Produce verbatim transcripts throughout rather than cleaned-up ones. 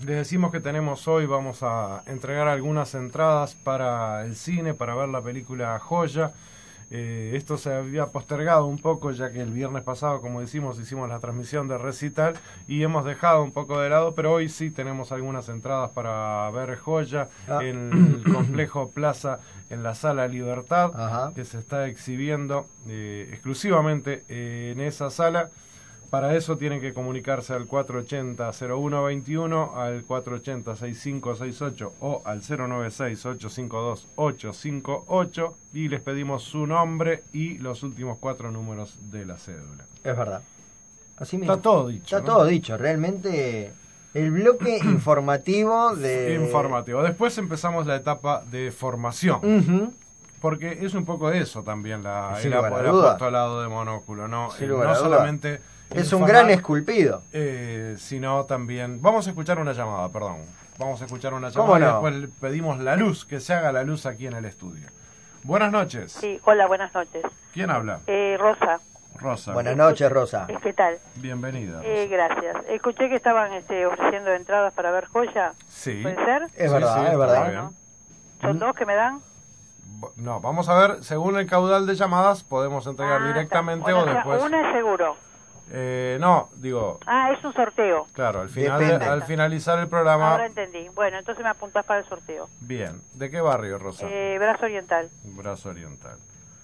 Les decimos que tenemos hoy, vamos a entregar algunas entradas para el cine, para ver la película Joya. Eh, esto se había postergado un poco, ya que el viernes pasado, como decimos, hicimos la transmisión de recital y hemos dejado un poco de lado, pero hoy sí tenemos algunas entradas para ver Joya ah. en el complejo Plaza, en la Sala Libertad, Ajá. que se está exhibiendo eh, exclusivamente eh, en esa sala. Para eso tienen que comunicarse al cuatro ochenta, cero uno veintiuno, al cuatro ochenta, sesenta y cinco sesenta y ocho o al cero noventa y seis, ochocientos cincuenta y dos, ochocientos cincuenta y ocho y les pedimos su nombre y los últimos cuatro números de la cédula. Es verdad. Así mismo. Está todo dicho. Está ¿no? todo dicho. Realmente el bloque informativo de... Informativo. Después empezamos la etapa de formación. Uh-huh. Porque es un poco de eso también la, el, el apostolado de Monóculo, ¿no? Eh, no solamente... Es un gran esculpido. Eh, sino también... Vamos a escuchar una llamada, perdón. Vamos a escuchar una llamada y no? después pedimos la luz, que se haga la luz aquí en el estudio. Buenas noches. Sí, hola, buenas noches. ¿Quién habla? Eh, Rosa. Rosa. Buenas noches, Rosa. ¿Qué tal? Bienvenida. Eh, gracias. Escuché que estaban este, ofreciendo entradas para ver Joya. Sí. ¿Puede ser? Es sí, verdad, sí, es verdad. Bueno, ¿son dos que me dan? No, vamos a ver, según el caudal de llamadas, podemos entregar ah, directamente bueno, o después... Una es seguro. Eh, no, digo... Ah, es un sorteo. Claro, al, final de, al finalizar el programa... Ahora entendí. Bueno, entonces me apuntás para el sorteo. Bien. ¿De qué barrio, Rosa? Eh, Brazo Oriental. Brazo Oriental.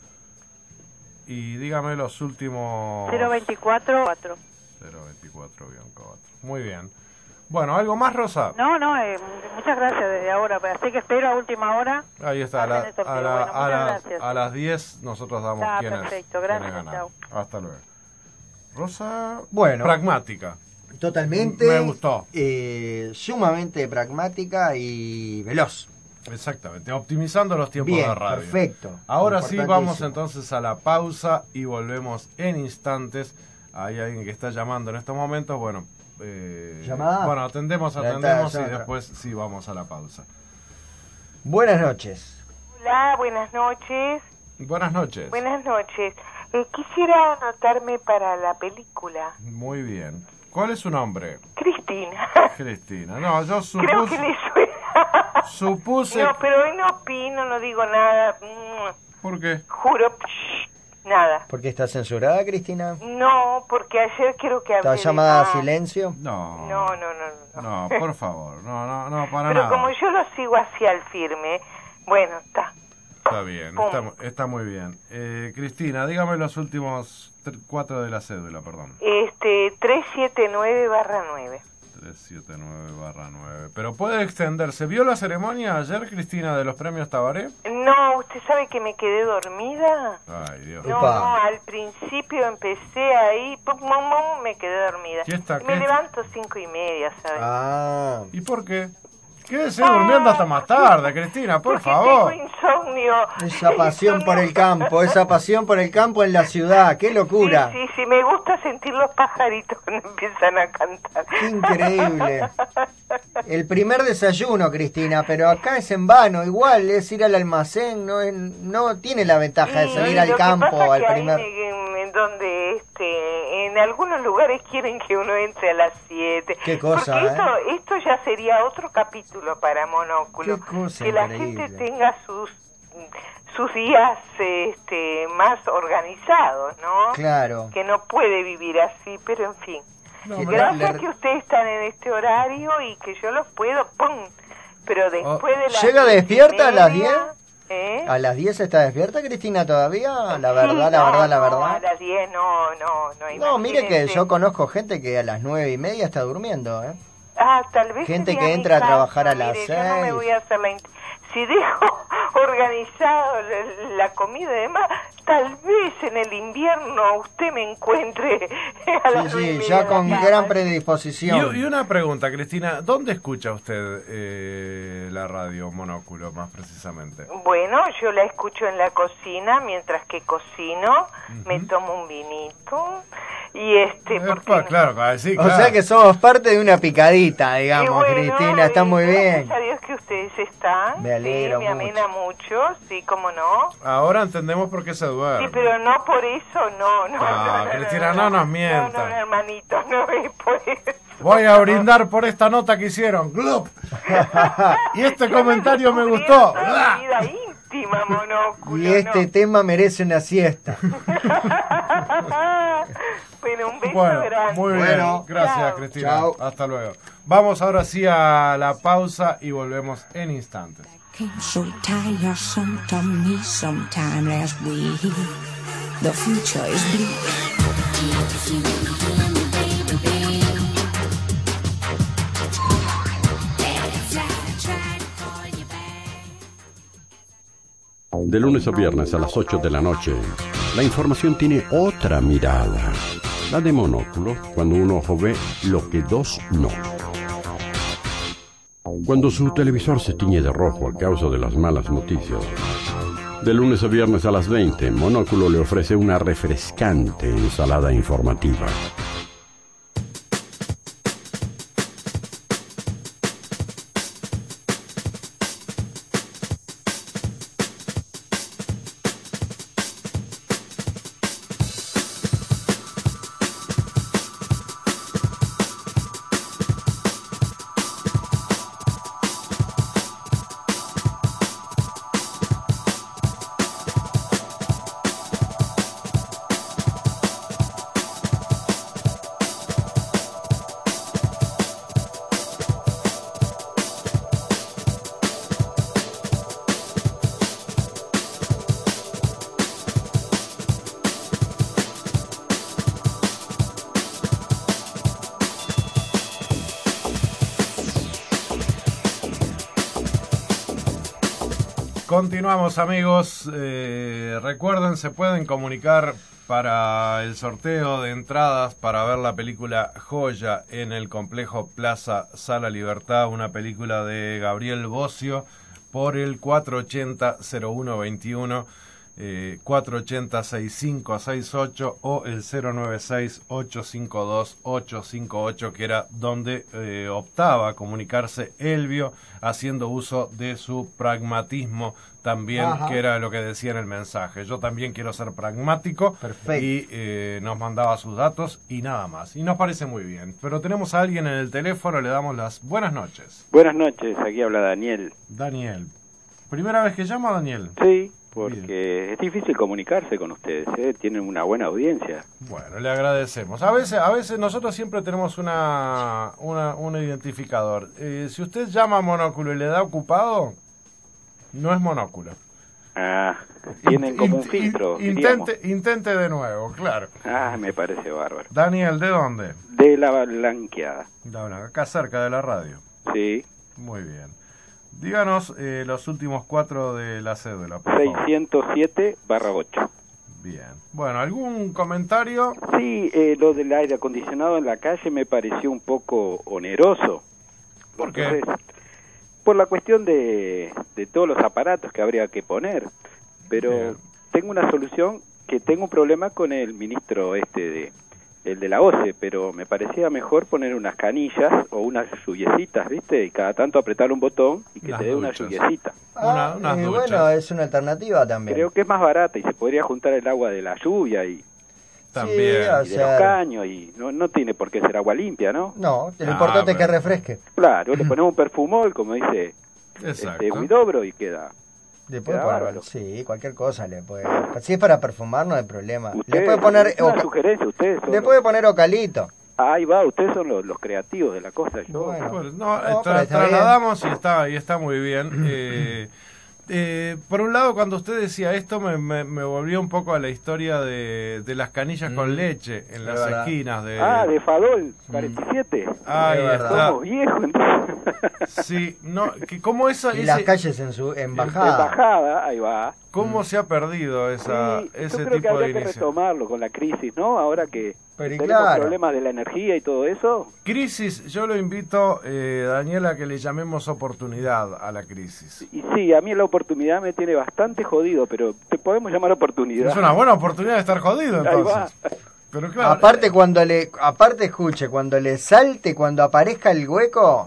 Y dígame los últimos... cero veinticuatro cuatro. cero veinticuatro cuatro. Muy bien. Bueno, ¿algo más, Rosa? No, no, eh, muchas gracias desde ahora. Así que espero a última hora. Ahí está, a, la, a, la, bueno, a, las, a las diez nosotros damos ah, quiénes, perfecto, gracias, quiénes ganaron. Hasta luego. Rosa, bueno, pragmática. Totalmente. Me gustó. Eh, sumamente pragmática y veloz. Exactamente, optimizando los tiempos Bien, de radio. Perfecto. Ahora sí vamos entonces a la pausa y volvemos en instantes. Hay alguien que está llamando en estos momentos. Bueno, eh, ¿llamada? Bueno, atendemos, atendemos y después sí vamos a la pausa. Buenas noches. Hola, buenas noches. Buenas noches. Buenas noches. Eh, quisiera anotarme para la película. Muy bien. ¿Cuál es su nombre? Cristina. Cristina. No, yo supuse... Creo que le suena. Supuse... No, pero hoy no opino, no digo nada. ¿Por qué? Juro, psh, nada. ¿Por qué está censurada, Cristina? No, porque ayer creo que hablé ¿Está llamada de... a silencio? No. No, no, no, No, no. por favor. No, no, no, para pero nada. Pero como yo lo sigo así al firme, bueno, está. Está bien, está, está muy bien. Eh, Cristina, dígame los últimos cuatro de la cédula, perdón. Este, trescientos setenta y nueve barra nueve. trescientos setenta y nueve barra nueve. Pero puede extenderse. ¿Vio la ceremonia ayer, Cristina, de los premios Tabaré? No, ¿usted sabe que me quedé dormida? Ay, Dios. No, no, al principio empecé ahí, pum, pum, pum, me quedé dormida. ¿Qué está, me qué? levanto cinco y media, ¿sabes? Ah. ¿Y por qué? Quédese ah, durmiendo hasta más tarde, Cristina, por porque favor. Tengo insomnio. Esa pasión por el campo, esa pasión por el campo en la ciudad, qué locura. Sí, sí, sí, me gusta sentir los pajaritos cuando empiezan a cantar. Qué increíble. El primer desayuno, Cristina, pero acá es en vano, igual es ir al almacén, no es, no tiene la ventaja de salir al campo al primer... En donde este en algunos lugares quieren que uno entre a las siete. Qué cosa, porque esto, ¿eh? esto ya sería otro capítulo para Monóculo. Qué cosa que la increíble. gente tenga sus sus días este más organizados, ¿no? Claro. Que no puede vivir así, pero en fin. No, Gracias le... que ustedes están en este horario y que yo los puedo, ¡pum! Pero después oh, de las ¿llega despierta a las diez? ¿Eh? ¿A las diez está despierta, Cristina, todavía? La verdad, sí, la no, verdad, la no, verdad. A las diez no, no, no. No, mire que yo conozco gente que a las nueve y media está durmiendo, ¿eh? Ah, tal vez. Gente que entra a trabajar a las mire, seis. Yo no me voy a hacer la... Int- si dejo organizado la, la comida y demás, tal vez en el invierno usted me encuentre a las Sí, sí, ya con gran predisposición. Y, y una pregunta, Cristina, ¿dónde escucha usted eh, la radio Monóculo, más precisamente? Bueno, yo la escucho en la cocina mientras que cocino, uh-huh. me tomo un vinito y este... Porque... Epa, claro, sí, o claro. sea que somos parte de una picadita, digamos, bueno, Cristina, está muy bien. Gracias a Dios que ustedes está. Me alegro sí, me amena mucho, sí, cómo no. Ahora entendemos por qué se duerme. Sí, pero no por eso, no, no. Ah, no, no, Cristina, no, no no nos mientas. No, no, no, hermanito, no es por eso. Voy a brindar por esta nota que hicieron. ¡Glup! Y este comentario me gustó. Mi vida íntima, Monóculo. Y este no. tema merece una siesta. Bueno, un beso Bueno, grande. muy bien. Bueno, Gracias, chao. Cristina. Chao. Hasta luego. Vamos ahora sí a la pausa y volvemos en instantes. Came so tiresome to me sometime last week. The future is bleak. If you hear me, baby, baby. De lunes a viernes a las ocho de la noche, la información tiene otra mirada. La de Monóculo, cuando un ojo ve lo que dos no. Cuando su televisor se tiñe de rojo a causa de las malas noticias. De lunes a viernes a las veinte, Monóculo le ofrece una refrescante ensalada informativa. Continuamos, amigos. Eh, recuerden, se pueden comunicar para el sorteo de entradas para ver la película Joya en el complejo Plaza Sala Libertad, una película de Gabriel Bocio, por el cuatro ochenta cero uno veintiuno, eh, cuatro ochenta sesenta y cinco sesenta y ocho o el cero noventa y seis ocho cinco dos ocho cinco ocho, que era donde eh, optaba a comunicarse Elvio, haciendo uso de su pragmatismo también, Ajá. que era lo que decía en el mensaje. Yo también quiero ser pragmático. Perfecto. Y eh, nos mandaba sus datos y nada más. Y nos parece muy bien. Pero tenemos a alguien en el teléfono, le damos las buenas noches. Buenas noches, aquí habla Daniel. Daniel. ¿Primera vez que llama, Daniel? Sí, porque es difícil comunicarse con ustedes, ¿eh? Tienen una buena audiencia. Bueno, le agradecemos. A veces, a veces nosotros siempre tenemos una, una un identificador. Eh, si usted llama a Monóculo y le da ocupado, no es Monóculo. Ah, tienen como un Int- filtro, in- diríamos. intente, intente de nuevo, claro. Ah, me parece bárbaro. Daniel, ¿de dónde? De la blanqueada. De Blanca, acá cerca de la radio. Sí, Muy bien. Díganos eh, los últimos cuatro de la cédula, por favor. seiscientos siete barra ocho. Bien. Bueno, ¿algún comentario? Sí, eh, lo del aire acondicionado en la calle me pareció un poco oneroso. ¿Por qué? Entonces, por la cuestión de, de todos los aparatos que habría que poner. Pero Bien. tengo una solución, que tengo un problema con el ministro este de el de la O C E, pero me parecía mejor poner unas canillas o unas lluviecitas, ¿viste? Y cada tanto apretar un botón y que Las te dé una duchas. lluviecita. Una- Ah, unas y duchas. bueno, es una alternativa también. Creo que es más barata y se podría juntar el agua de la lluvia y, También. o y de sea, los caños y no, no tiene por qué ser agua limpia, ¿no? No, lo Ah, importante es que pero- refresque. Claro, le ponemos un perfumol, como dice Exacto. este Huidobro, y queda. Le puede Queda poner, bárbaro. sí, cualquier cosa le puede. Si es para perfumar no hay problema. Usted, Le puede poner es una oca- sugerencia, ustedes son le los- puede poner ocalito. Ahí va, ustedes son los, los creativos de la cosa. Yo, Bueno. Bueno, no, No, eh, pero tra- está bien. trasladamos y está, y está muy bien. Eh, eh, por un lado, cuando usted decía esto, me, me, me volvió un poco a la historia de, de las canillas con leche en las verdad. esquinas de... Ah, de Fadol, cuarenta y siete. Ahí Es verdad. está. Somos viejos, entonces. Sí, no, que cómo esa, Y ese- las calles en su En embajada. bajada, ahí va. cómo se ha perdido esa, Sí, ese yo creo que tipo de habría que inicio. retomarlo con la crisis, ¿no? Ahora que Pero y tenemos claro. problemas de la energía y todo eso. Crisis, yo lo invito, eh, Daniela, a que le llamemos oportunidad a la crisis. Y sí, a mí la oportunidad me tiene bastante jodido, pero te podemos llamar oportunidad. Es una buena oportunidad de estar jodido, Ahí va. entonces. Pero claro, Aparte cuando le, aparte escuche, cuando le salte, cuando aparezca el hueco,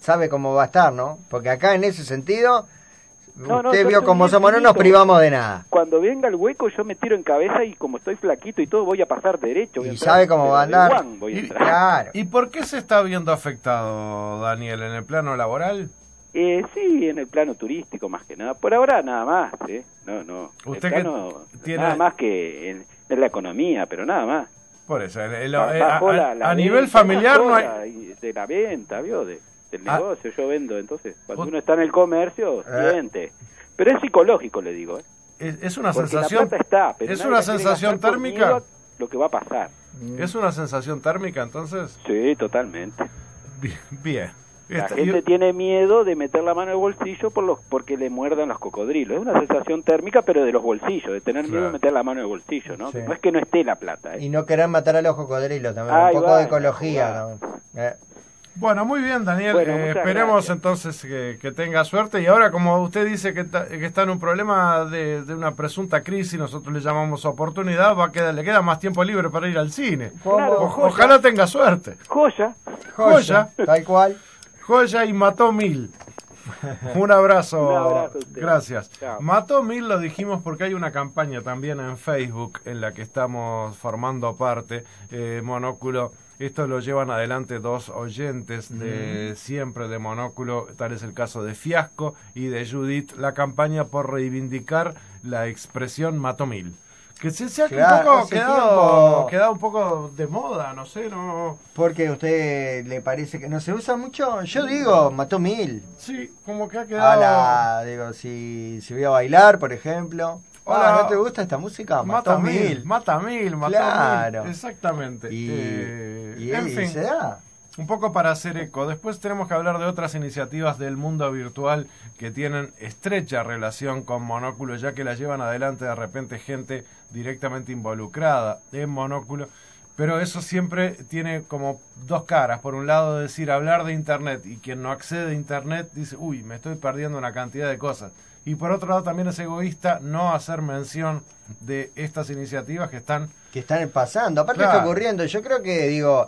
sabe cómo va a estar, ¿no? Porque acá en ese sentido, No, no, usted yo vio estoy cómo bien somos, no nos finito. privamos de nada. Cuando venga el hueco yo me tiro en cabeza y como estoy flaquito y todo voy a pasar derecho. voy a Y entrar, sabe cómo pero va a de andar. guan voy a Y- entrar. Claro. ¿Y por qué se está viendo afectado, Daniel, en el plano laboral? Eh, sí, en el plano turístico más que nada. Por ahora nada más, ¿eh? No, no. Usted el que plano, tiene- nada más que en, en la economía, pero nada más. Por eso, el- el- Ba- eh, bajó a, la- la a venta, nivel familiar bajó no hay... la- y de la venta, ¿vio? De, del Ah. negocio, yo vendo. Entonces, cuando Ot- uno está en el comercio, Eh. siente. Pero es psicológico, le digo, ¿eh? Es, es una Porque sensación... la plata está, pero ¿Es nadie una la quiere sensación gastar por térmica? miedo a lo que va a pasar. ¿Es una sensación térmica, entonces? Sí, totalmente. Bien. bien. La Esta- gente y- tiene miedo de meter la mano en el bolsillo por los, porque le muerdan los cocodrilos. Es una sensación térmica, pero de los bolsillos, de tener miedo Claro. de meter la mano en el bolsillo, ¿no? Sí. No es que no esté la plata, ¿eh? Y no querer matar a los cocodrilos también, Ahí un poco va, de ecología jugada. también. Eh. Bueno, muy bien, Daniel. Bueno, Eh, muchas esperemos gracias. entonces que, que tenga suerte. Y ahora, como usted dice que, ta- que está en un problema de, de una presunta crisis, nosotros le llamamos oportunidad, va a quedar, le queda más tiempo libre para ir al cine. Claro, O- joya. ojalá tenga suerte. Joya. Joya. Tal cual. Joya y mató mil. Un abrazo. Un abrazo a usted. Gracias. Chao. Mató mil lo dijimos porque hay una campaña también en Facebook en la que estamos formando parte, eh, Monóculo. Esto lo llevan adelante dos oyentes de siempre de Monóculo, tal es el caso de Fiasco y de Judith, la campaña por reivindicar la expresión mató mil. Que se, se ha Claro, un poco hace quedado, tiempo. quedado un poco de moda, no sé, no... Porque a usted le parece que no se usa mucho. Yo digo, mató mil. Sí, como que ha quedado... A la, digo, si, si voy a bailar, por ejemplo. Hola. Ah, ¿no te gusta esta música? Mata Mató mil, mata mil, mata Claro. mil. Exactamente. Y, Eh, y, en y fin, se da. un poco para hacer eco. Después tenemos que hablar de otras iniciativas del mundo virtual que tienen estrecha relación con Monóculo, ya que la llevan adelante de repente gente directamente involucrada en Monóculo. Pero eso siempre tiene como dos caras. Por un lado, decir hablar de Internet, y quien no accede a Internet dice, uy, me estoy perdiendo una cantidad de cosas. Y por otro lado también es egoísta no hacer mención de estas iniciativas que están... Que están pasando. Aparte Claro. está ocurriendo. Yo creo que, digo,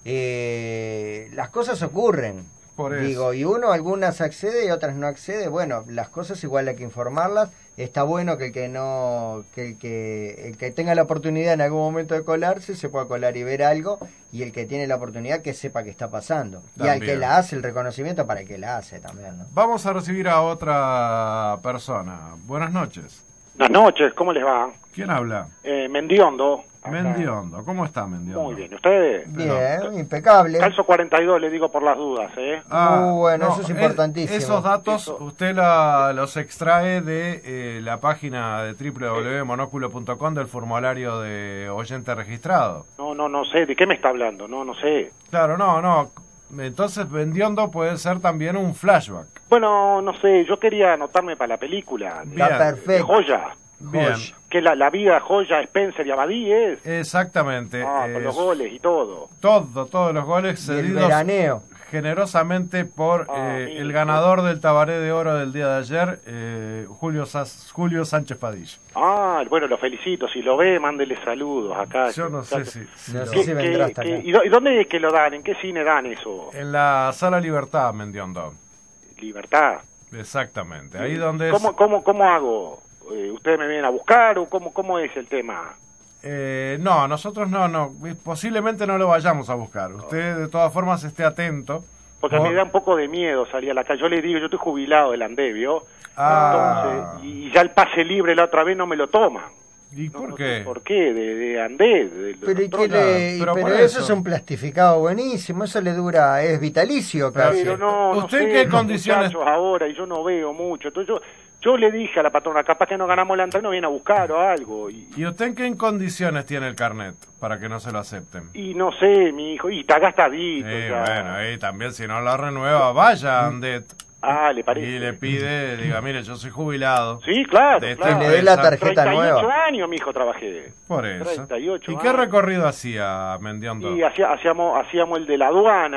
eh, las cosas ocurren. Por eso. Digo, y uno algunas accede y otras no accede. Bueno, las cosas igual hay que informarlas. Está bueno que el que no, que el que el que tenga la oportunidad en algún momento de colarse se pueda colar y ver algo, y el que tiene la oportunidad que sepa que está pasando. Y al También. que la hace el reconocimiento para el que la hace también, ¿no? Vamos a recibir a otra persona. Buenas noches. Buenas noches, ¿cómo les va? ¿Quién habla? Eh, Mendiondo. Acá. Mendiondo. ¿Cómo está Mendiondo? Muy bien, ¿ustedes? Bien, impecable. Calzo cuarenta y dos, le digo por las dudas, ¿eh? Ah, Uh, bueno, no, eso es es- importantísimo. esos datos Eso. usted la- los extrae de eh, la página de w w w punto monóculo punto com del formulario de oyente registrado. No, no, no sé, ¿de qué me está hablando? No, no sé. Claro, no, no. Entonces Mendiondo puede ser también un flashback. Bueno, no sé, yo quería anotarme para la película de, Bien. Está de perfecto. Joya, Bien. que la, la vida Joya, Spencer y Abadí es. Exactamente. Ah, con eh, los goles y todo. Todo, todos los goles Y el cedidos veraneo. generosamente por Ah, eh, mira. el ganador del Tabaré de Oro del día de ayer, eh, Julio, Sas- Julio Sánchez Padilla. Ah, bueno, lo felicito. Si lo ve, mándele saludos acá. Yo no sé si... No si sé lo- ¿Qué- si vendrá qué- hasta qué- acá. y, do- y dónde es que lo dan? ¿En qué cine dan eso? En la Sala Libertad, Mendiondo. Libertad. Exactamente. Ahí donde es... ¿Cómo, cómo, cómo hago? Eh, ¿Ustedes me vienen a buscar o cómo, cómo es el tema? Eh, no, nosotros no, no. Posiblemente no lo vayamos a buscar. Usted de todas formas esté atento. Porque Por- me da un poco de miedo salir a la calle. Yo le digo, yo estoy jubilado del ANDE, ¿vio? Ah. Entonces, y ya el pase libre la otra vez no me lo toman. ¿Y No, por no qué? sé ¿Por qué? De, de ANDE. De, de Pero, ¿y los qué otros- le- pero pero por eso eso. es un plastificado buenísimo, eso le dura, es vitalicio Pero casi. Pero no, no ¿Usted sé, en qué los condiciones- muchachos ahora, y yo no veo mucho. Entonces yo, yo le dije a la patrona, capaz que no ganamos la entrada, no viene a buscar o algo. Y, ¿Y usted en qué condiciones tiene el carnet para que no se lo acepten? y no sé, mi hijo, y está gastadito. Sí, ya. bueno, ahí también si no lo renueva, vaya a Andet Ah, le parece. y le pide, diga, mire, yo soy jubilado. Sí, claro, de esta claro. Que le dé la empresa. tarjeta treinta y ocho nueva. años, mi hijo, trabajé. Por eso. treinta y ocho ¿Y qué años. recorrido hacía Mendiondo? Y hacía- hacíamos, hacíamos el de la aduana,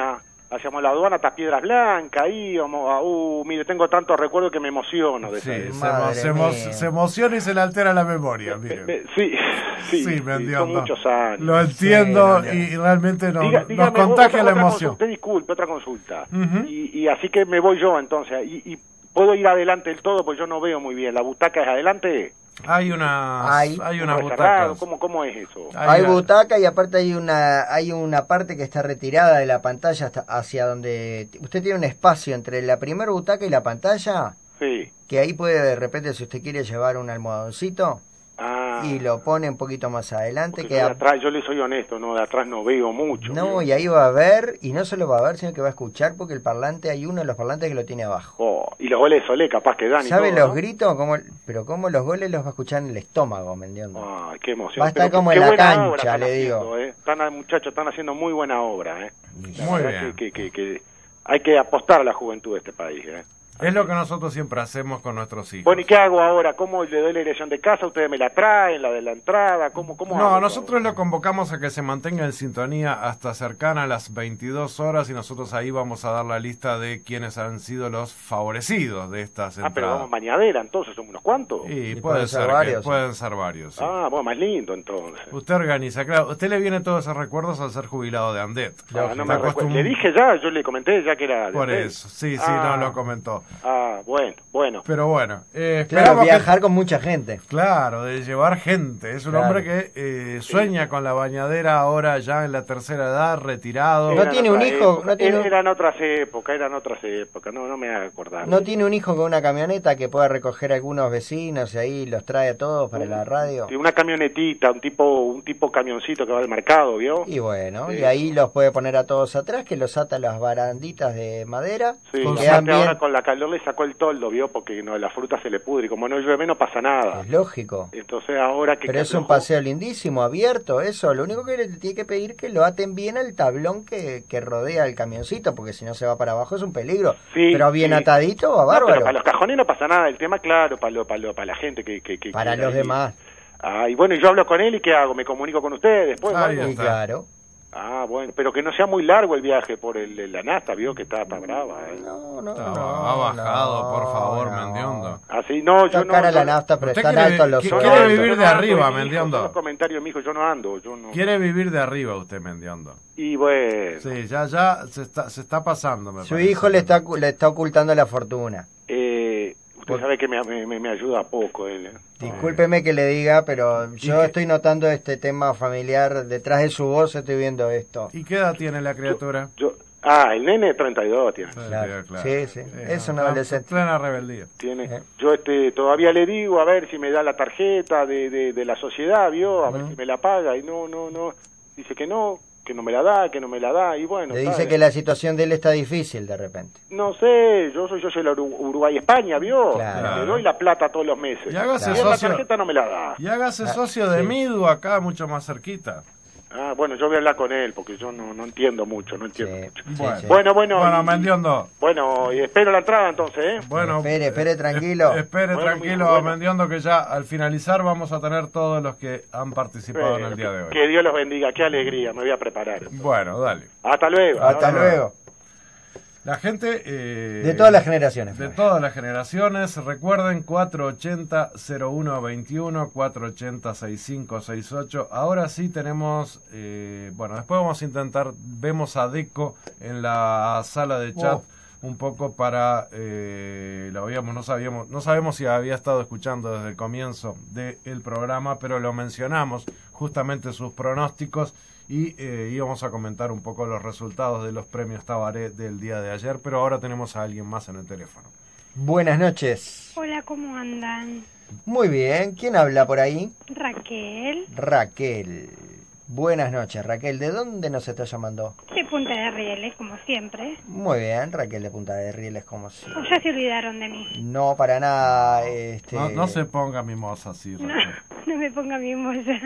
hacíamos la aduana hasta Piedras Blancas, ahí íbamos a, uh, mire, tengo tantos recuerdos que me emociono de Sí, esa se, emo- se, emo- se emociona y se le altera la memoria, mire. Eh, Sí, sí, Sí, sí, me son entiendo. muchos años. Lo entiendo Sí, no, y realmente no, Diga- nos dígame, contagia otra- la otra emoción. consulta, disculpe, otra consulta. Ujú. y, y así que me voy yo entonces, y, y puedo ir adelante del todo, pues yo no veo muy bien. ¿La butaca es adelante? Hay unas, Hay. hay unas ¿Cómo es cerrado? butacas. ¿Cómo, ¿Cómo es eso? Hay la- butaca y aparte hay una hay una parte que está retirada de la pantalla hasta hacia donde usted tiene un espacio entre la primera butaca y la pantalla, Sí. que ahí puede de repente, si usted quiere, llevar un almohadoncito Ah, y lo pone un poquito más adelante, porque que yo de a- atrás, yo le soy honesto, no, de atrás no veo mucho. no, ¿vio? y ahí va a ver, y no solo va a ver, sino que va a escuchar, porque el parlante, hay uno de los parlantes que lo tiene abajo. Oh, y los goles de Solé capaz que dan y ¿Sabe todo, los ¿no? gritos? Cómo, pero cómo los goles los va a escuchar en el estómago, ¿me entiendes? Ay, qué emoción. Va a estar Pero como qué en la buena cancha, obra están le haciendo, digo. ¿eh? Están, muchachos, están haciendo muy buena obra, ¿eh? La Muy verdad bien. Que, que, que, que hay que apostar a la juventud de este país, ¿eh? Es lo que nosotros siempre hacemos con nuestros hijos. Bueno, ¿y qué hago ahora? ¿Cómo le doy la dirección de casa? ¿Ustedes me la traen, la de la entrada? ¿Cómo, cómo No, hago? nosotros lo convocamos a que se mantenga en sintonía hasta cercana a las veintidós horas y nosotros ahí vamos a dar la lista de quienes han sido los favorecidos de estas Ah, pero entradas. vamos mañadera, entonces, ¿son unos cuantos? Y, Y pueden pueden ser, ser que- varios, sí. pueden ser varios. Sí. Ah, bueno, más lindo entonces. Usted organiza, claro, usted le viene todos esos recuerdos al ser jubilado de Andet. Ah, no Está me recuerdo. acostum- Le dije ya, yo le comenté ya que era... de Por hotel. eso, sí, sí, Ah. no lo comentó. Ah, bueno, bueno. Pero bueno, eh, Claro, esperamos que- viajar con mucha gente. Claro, de llevar gente. Es un Claro. hombre que eh, sueña con la bañadera ahora ya en la tercera edad, retirado. No Eran tiene un otras hijo, épocas. no tiene un- Eran otras épocas, eran otras épocas, no, no me haga acordar. ¿No tiene un hijo con una camioneta que pueda recoger a algunos vecinos y ahí los trae a todos para la radio? Sí, una camionetita, un tipo un tipo camioncito que va al mercado, ¿vio? Y bueno, Sí. y ahí los puede poner a todos atrás, que los ata a las baranditas de madera. Sí, y Con quedan aparte ahora bien. con la calor le sacó el toldo, ¿vio? Porque no, la fruta se le pudre, y como no llueve no pasa nada. Es lógico. Entonces ahora que... Pero es un aflojó- paseo lindísimo, abierto, eso. Lo único que le tiene que pedir es que lo aten bien al tablón que, que rodea el camioncito, porque si no se va para abajo es un peligro. Sí, pero bien sí. atadito va No, pero bárbaro. para los cajones no pasa nada, el tema claro, para, lo, para, lo, para la gente que... que, que Para quiera los ir. demás. Ah, y bueno, y yo hablo con él y ¿qué hago? ¿Me comunico con ustedes después? o Ahí algo? Y está. claro. Ah, bueno, pero que no sea muy largo el viaje por el, el- la nasta, ¿vio? Que está, está brava, ¿eh? No, no, Está- no, ha bajado, no, por favor, no. Mendiondo. Así, no, yo Está no... cara yo la no- nafta, pero ¿Usted están quiere- altos los qui- yo no quiere ando, vivir yo de no ando, arriba, mijo, Mendiondo? son los comentarios, mijo, yo no ando, yo no... Quiere vivir de arriba usted, Mendiondo. Y bueno, Sí, ya, ya se está, se está pasando, me Su parece. hijo le está, le está ocultando la fortuna. eh, usted Por- sabe que me, me, me ayuda poco él. ¿eh? Discúlpeme que le diga, pero yo qué- estoy notando este tema familiar. Detrás de su voz estoy viendo esto. ¿Y qué edad tiene la criatura? Yo, ah, el nene treinta y dos tiene. Claro. claro. Sí, sí. Es un está adolescente. en plena rebeldía. Tiene, Eh. yo este todavía le digo a ver si me da la tarjeta de, de, de la sociedad, vio, a ver Ujú. si me la paga y no, no, no, dice que no, que no me la da, que no me la da y bueno. Le está dice bien. que la situación de él está difícil de repente. No sé, yo soy yo soy la Uru- Uruguay-España, vio, Claro. le doy la plata todos los meses. Y hágase Y él la socio. tarjeta no me la da. Y hágase Ah, socio de sí. Midu acá, mucho más cerquita. Ah, bueno, yo voy a hablar con él porque yo no, no entiendo mucho, no entiendo Sí, mucho. sí, Bueno. sí. Bueno, bueno. Bueno, y- Mendiondo. Bueno, y espero la entrada entonces, ¿eh? Bueno, Espere, espere, eh, tranquilo. eh, espere, Bueno, tranquilo, muy bueno. Mendiondo, que ya al finalizar vamos a tener todos los que han participado en Bueno, el día de hoy. que Dios los bendiga, qué alegría, me voy a preparar. Bueno, dale. Hasta luego. Hasta Hasta luego. La gente... eh, De todas las generaciones. De todas las generaciones, recuerden cuatro ochenta cero uno veintiuno, cuatro ochenta sesenta y cinco sesenta y ocho. Ahora sí tenemos, eh, bueno, después vamos a intentar, vemos a Deco en la sala de chat Oh. un poco para, eh, lo habíamos, no sabíamos, no sabemos si había estado escuchando desde el comienzo del programa, pero lo mencionamos, justamente sus pronósticos, y eh, íbamos a comentar un poco los resultados de los premios Tabaré del día de ayer, pero ahora tenemos a alguien más en el teléfono. Buenas noches. Hola, ¿cómo andan? Muy bien. ¿Quién habla por ahí? Raquel, Raquel. Buenas noches, Raquel. ¿De dónde nos está llamando? de Punta de Rieles, como siempre. Muy bien, Raquel de Punta de Rieles, como si. O ya se olvidaron de mí. No, para nada. Este... No, no se ponga mimosa así, No, Raquel. no me ponga mimosa.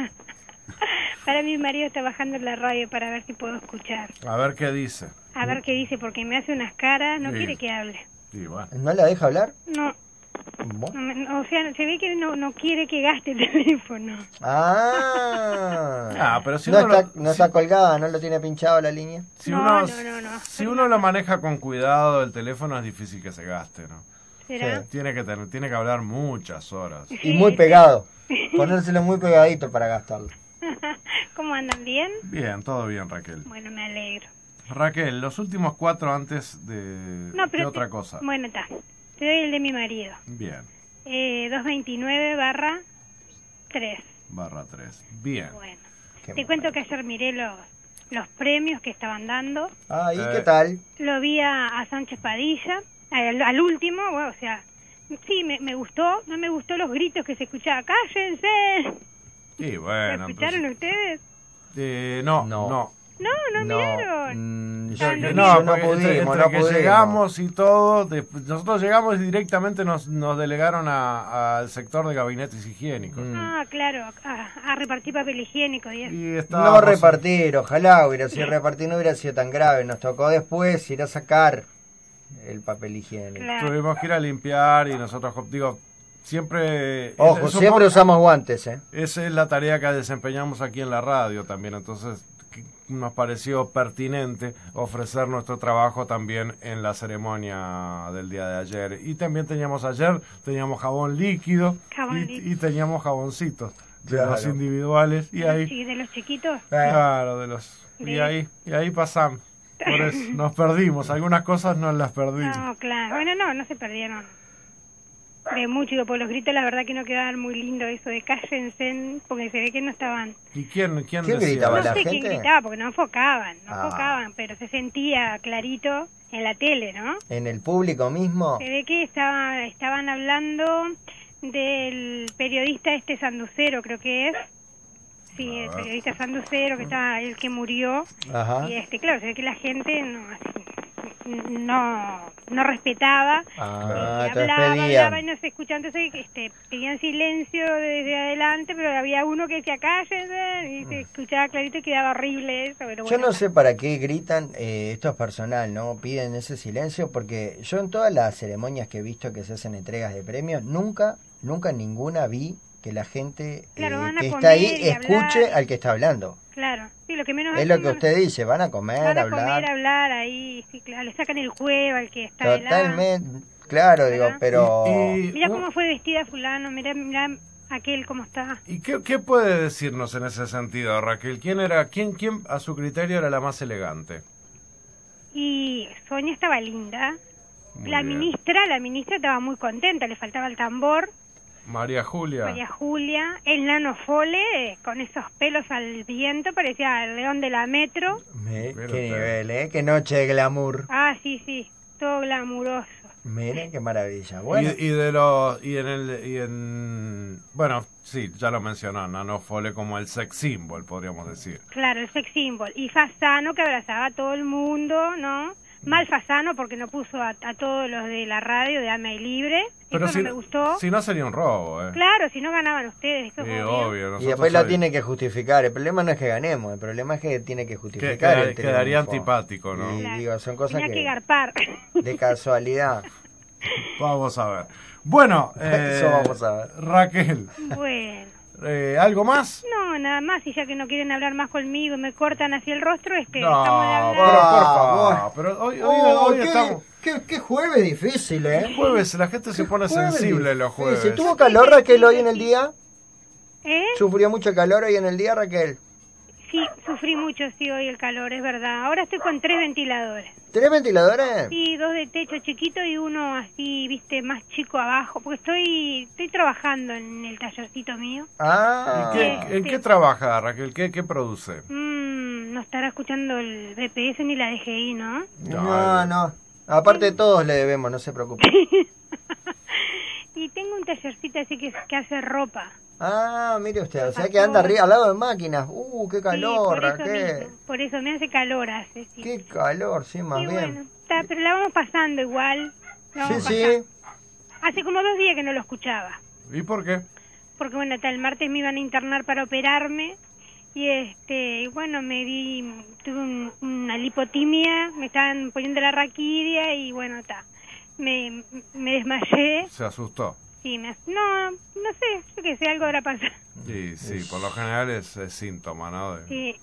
Para mi marido está bajando la radio para ver si puedo escuchar. A ver qué dice. A ver qué dice, porque me hace unas caras, no Sí. quiere que hable. Y bueno. ¿No la deja hablar? No, ¿Vos? No me- O sea, se ve que no, no quiere que gaste el teléfono. Ah, Ah, pero si no, uno está, lo- no si- está colgada, no lo tiene pinchado la línea. Si No, uno, no, no, no. si uno lo maneja con cuidado, el teléfono es difícil que se gaste, ¿no? ¿Será? Sí. Tiene que tener, tiene que hablar muchas horas. Y muy pegado. Ponérselo muy pegadito para gastarlo. ¿Cómo andan? ¿Bien? Bien, todo bien, Raquel. Bueno, me alegro. Raquel, los últimos cuatro antes de, No, de pero otra te- cosa. Bueno, está. Te doy el de mi marido. Bien, Eh, doscientos veintinueve barra tres. barra tres. Bien. Bueno. Qué Te cuento que ayer miré los, los premios que estaban dando. Ah, ¿y Eh. qué tal? Lo vi a, a Sánchez Padilla, al, al último, bueno, o sea, sí, me, me gustó. No me gustó los gritos que se escuchaban. ¡Cállense! Y ¿Lo bueno, escucharon pues, ustedes? eh, no, No. no. No, no, miraron. mm, Ah, yo, no, yo no, no, porque pudimos, entre, entre no que pudimos. llegamos y todo, de- nosotros llegamos y directamente nos, nos delegaron a- al sector de gabinetes higiénicos. Mm. Ah, claro, a, a repartir papel higiénico y eso. Y No estábamos- repartir, ojalá hubiera sido repartir, no hubiera sido tan grave. Nos tocó después ir a sacar el papel higiénico. Claro. Tuvimos que ir a limpiar y nosotros, digo, siempre... Ojo, es un siempre poco- usamos guantes, ¿eh? Esa es la tarea que desempeñamos aquí en la radio también, entonces que- nos pareció pertinente ofrecer nuestro trabajo también en la ceremonia del día de ayer. Y también teníamos ayer, teníamos jabón líquido, Jabón y, líquido. y teníamos jaboncitos de Claro. los individuales y ¿De los ahí, chi- ¿De los chiquitos? claro, de los y De- ahí y ahí pasamos. Por eso nos perdimos, algunas cosas nos las perdimos. No, claro. Bueno, no, no se perdieron. De mucho, digo, por los gritos, la verdad que no quedaban muy lindo eso de cállense, porque se ve que no estaban... ¿Y quién quién, ¿Quién decía? gritaba? No la sé quién gente? gritaba, porque no enfocaban, no Ah. enfocaban, pero se sentía clarito en la tele, ¿no? En el público mismo. Se ve que estaba, estaban hablando del periodista este Sanducero, creo que es. Sí, el A ver. periodista Sanducero, que está el que murió. Ajá. Y este, claro, se ve que la gente no no, no respetaba. Ah, y entonces hablaba, pedían. hablaba y no se escuchaba. Entonces este, pedían silencio desde adelante, pero había uno que decía cállense y se escuchaba clarito y quedaba horrible eso. Pero Yo bueno, no sé para qué gritan, eh, esto es personal, ¿no? Piden ese silencio porque yo en todas las ceremonias que he visto que se hacen entregas de premios, nunca, nunca en ninguna vi que la gente Claro, eh, van a que comer está ahí y escuche hablar. al que está hablando. claro, sí, lo que menos Es lo hacen que van- usted dice, van a comer, van a hablar. comer, hablar ahí, sí, claro, le sacan el juego al que está delante. Totalmente, claro, digo, ¿Verdad? pero... Y- y- Mira cómo fue vestida fulano, mira, mira aquel cómo está. ¿Y qué, qué puede decirnos en ese sentido, Raquel? ¿Quién era, quién, quién a su criterio era la más elegante? Y Sonia estaba linda. Muy la bien. ministra, la ministra estaba muy contenta, le faltaba el tambor. María Julia. María Julia, el nano Fole, eh, con esos pelos al viento, parecía el león de la metro. Me- Mira qué usted. nivel, ¿eh? Qué noche de glamour. Ah, sí, sí, todo glamuroso. Miren qué maravilla. Bueno, Y, y de los y en el y en bueno, sí, ya lo mencionó, Nano Fole como el sex symbol, podríamos decir. Claro, el sex symbol. Y Fasano, que abrazaba a todo el mundo, ¿no? Mal Fasano, porque no puso a, a todos los de la radio de Ama y Libre. Pero Eso si no me gustó. si no sería un robo, eh. Claro, si no ganaban ustedes, eso Sí, es obvio. obvio. nosotros y después la hoy- tiene que justificar. El problema no es que ganemos, el problema es que tiene que que, justificar. queda- el quedaría triunfo. antipático, ¿no? Y Claro. digo, son cosas Tenía que, que garpar. de casualidad. Vamos a ver. Bueno, eh, Eso vamos a ver. Raquel, Bueno, eh, ¿algo más? no, nada más. Y ya que no quieren hablar más conmigo, me cortan así el rostro, este, No, estamos de hablar. pero por Ah, favor, pero hoy, hoy, Oh, hoy qué, estamos qué- qué jueves difícil, ¿eh? jueves, la gente se pone Jueves sensible los difícil. jueves. ¿Tuvo calor Raquel hoy en el día? ¿Eh? ¿Sufrió mucho calor hoy en el día, Raquel? Sí, sufrí mucho, sí, hoy el calor, es verdad. Ahora estoy con tres ventiladores. ¿Tres ventiladores? Sí, dos de techo chiquito y uno así, viste, más chico abajo, porque estoy estoy trabajando en el tallercito mío. Ah, ¿Y qué- ¿En qué trabaja, Raquel? ¿Qué, qué produce? Mm, no estará escuchando el B P S ni la D G I, ¿no? no, no. Aparte todos le debemos, no se preocupe. Y tengo un tallercito así que, que hace ropa. Ah, mire usted, o sea que Pasó. anda arriba al lado de máquinas. Uh, qué Sí, calor, por eso Raquel. mismo, por eso me hace calor hace, sí. Qué calor, sí, más Y bien. bueno, está, pero la vamos pasando igual. la Sí, vamos sí. pasando. Hace como dos días que no lo escuchaba. ¿Y por qué? Porque bueno, hasta el martes me iban a internar para operarme. Y este, y bueno, me di, tuve un- una lipotimia, me estaban poniendo la raquidia y bueno, está. Me, me desmayé. Se asustó. sí, me, no, no sé, yo qué sé, algo habrá pasado. Sí, sí, por lo general es, es síntoma, ¿no? De... Sí,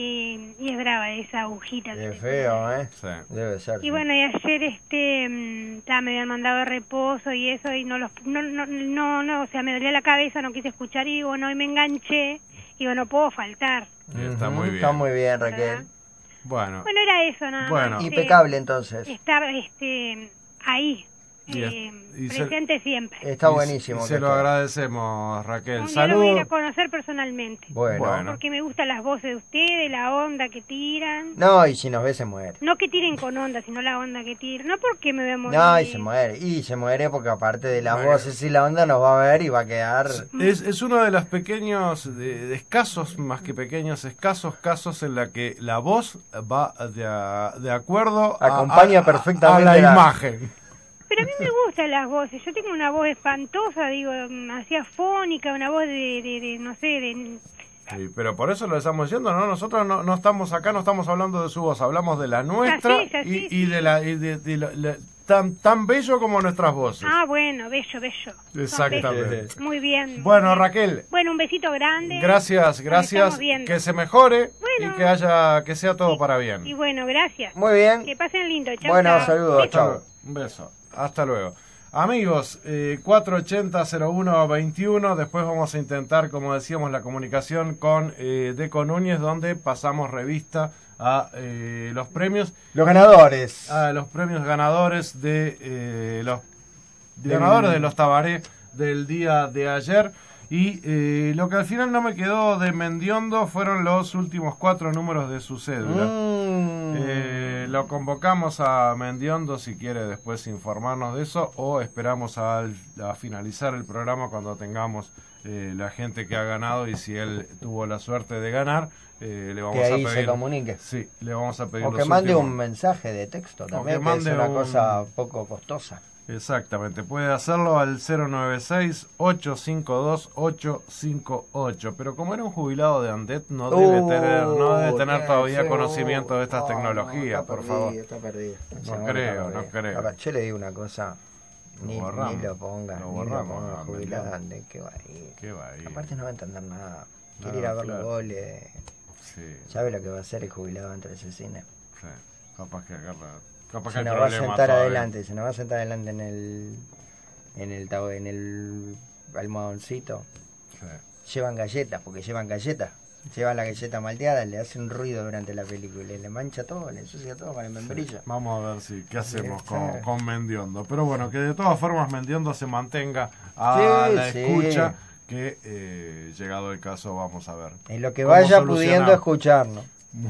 y, y es brava esa agujita. Qué feo, ¿eh? Sí. Debe ser. Y bueno, y ayer este mm, ya me habían mandado de reposo y eso, y no los no, no, no, no, o sea, me dolía la cabeza, no quise escuchar, y digo, no, y me enganché, y digo, no puedo faltar. Está muy bien. Está muy bien, Raquel. Bueno. Bueno, era eso, nada Bueno. más. Impecable, entonces. Estar este, ahí, Y es- eh, y se- presente siempre. Está Y- buenísimo. y que se lo esté. agradecemos, Raquel. Un día lo voy a ir a Saludos. conocer personalmente. Bueno. Bueno. Porque me gustan las voces de ustedes, la onda que tiran. No, y si nos ve se muere. No que tiren con onda, sino la onda que tiran. No porque me vemos. No, y se muere. Y se muere porque aparte de las Bueno. voces y la onda nos va a ver y va a quedar... Es, es uno de los pequeños, de, de escasos, más que pequeños, escasos casos en la que la voz va de, a- de acuerdo a- Acompaña a, a- perfectamente a la la- imagen. Pero a mí me gustan las voces. Yo tengo una voz espantosa, digo, mm, así afónica, una voz de, de, de, no sé, de... Sí, pero por eso lo estamos diciendo, ¿no? Nosotros no, no estamos acá, no estamos hablando de su voz, hablamos de la nuestra Ya sí, ya sí, y, y de la y de, de la- la- tan tan bello como nuestras voces. Ah, bueno, bello, bello. Son Exactamente. bellos. Muy bien. Bueno, Raquel, Bueno, un besito grande. gracias, gracias, estamos viendo. que se mejore Bueno. y que haya que sea todo para bien. Y bueno, gracias. Muy bien. Que pasen lindo. Chau, Bueno, chau. saludos. Hasta Chao. luego. Un beso. Hasta luego. Amigos, eh, cuatro ochenta cero uno veintiuno. Después vamos a intentar, como decíamos, la comunicación con eh, Deco Núñez, donde pasamos revista a eh, los premios. Los ganadores. A los premios ganadores de eh, los Del- ganadores de los Tabaré del día de ayer. Y eh, lo que al final no me quedó de Mendiondo fueron los últimos cuatro números de su cédula. Mm. Eh, lo convocamos a Mendiondo si quiere después informarnos de eso, o esperamos al- a finalizar el programa cuando tengamos eh, la gente que ha ganado, y si él tuvo la suerte de ganar, eh, le vamos Que ahí a se pedir comunique. Sí, le vamos a pedir O los que mande últimos- un mensaje de texto también, que que, es mande una un- cosa poco costosa. Exactamente, puede hacerlo al cero nueve seis, ocho cinco dos, ocho cinco ocho. Pero como era un jubilado de Andet, no debe Uh, tener, no debe tener sí, todavía sí, conocimiento de estas no, tecnologías, no, está por perdido, favor. Está perdido. No Ese hombre creo, está no perdido. creo. Ahora, yo le digo una cosa, Lo ni, borramos, ni lo ponga, lo ni borramos, lo ponga ah, jubilado Mendiondo. Andet, que va a ir. ¿Qué va ahí? Aparte no va a entender nada. Quiere No, ir a ver claro. los goles. Sí, ¿Sabe lo que va a hacer el jubilado antes de ese cine? sí. Capaz que agarra. Capaz que Se hay nos va a problemas sentar todavía. adelante, se nos va a sentar adelante en el en el tabo- en el almohadoncito. Sí. Llevan galletas, porque llevan galletas. Llevan la galleta malteada, le hace un ruido durante la película, le mancha todo, le ensucia todo con el membrillo. Vamos a ver si qué hacemos Sí, con, sí. con Mendiondo. Pero bueno, que de todas formas Mendiondo se mantenga a Sí, la sí. escucha, que eh, llegado el caso vamos a ver. En lo que cómo vaya solucionamos. pudiendo escucharnos.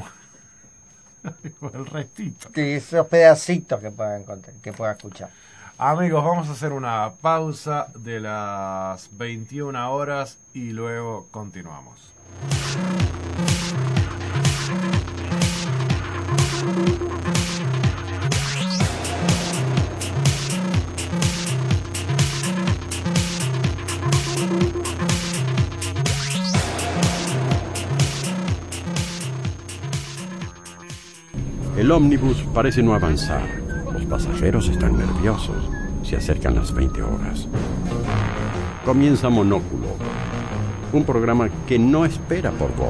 El restito. Que esos pedacitos que pueda encontrar, que pueda escuchar. Amigos, vamos a hacer una pausa de las veintiuna horas y luego continuamos. El ómnibus parece no avanzar. Los pasajeros están nerviosos. Se acercan las veinte horas. Comienza Monóculo, un programa que no espera por vos.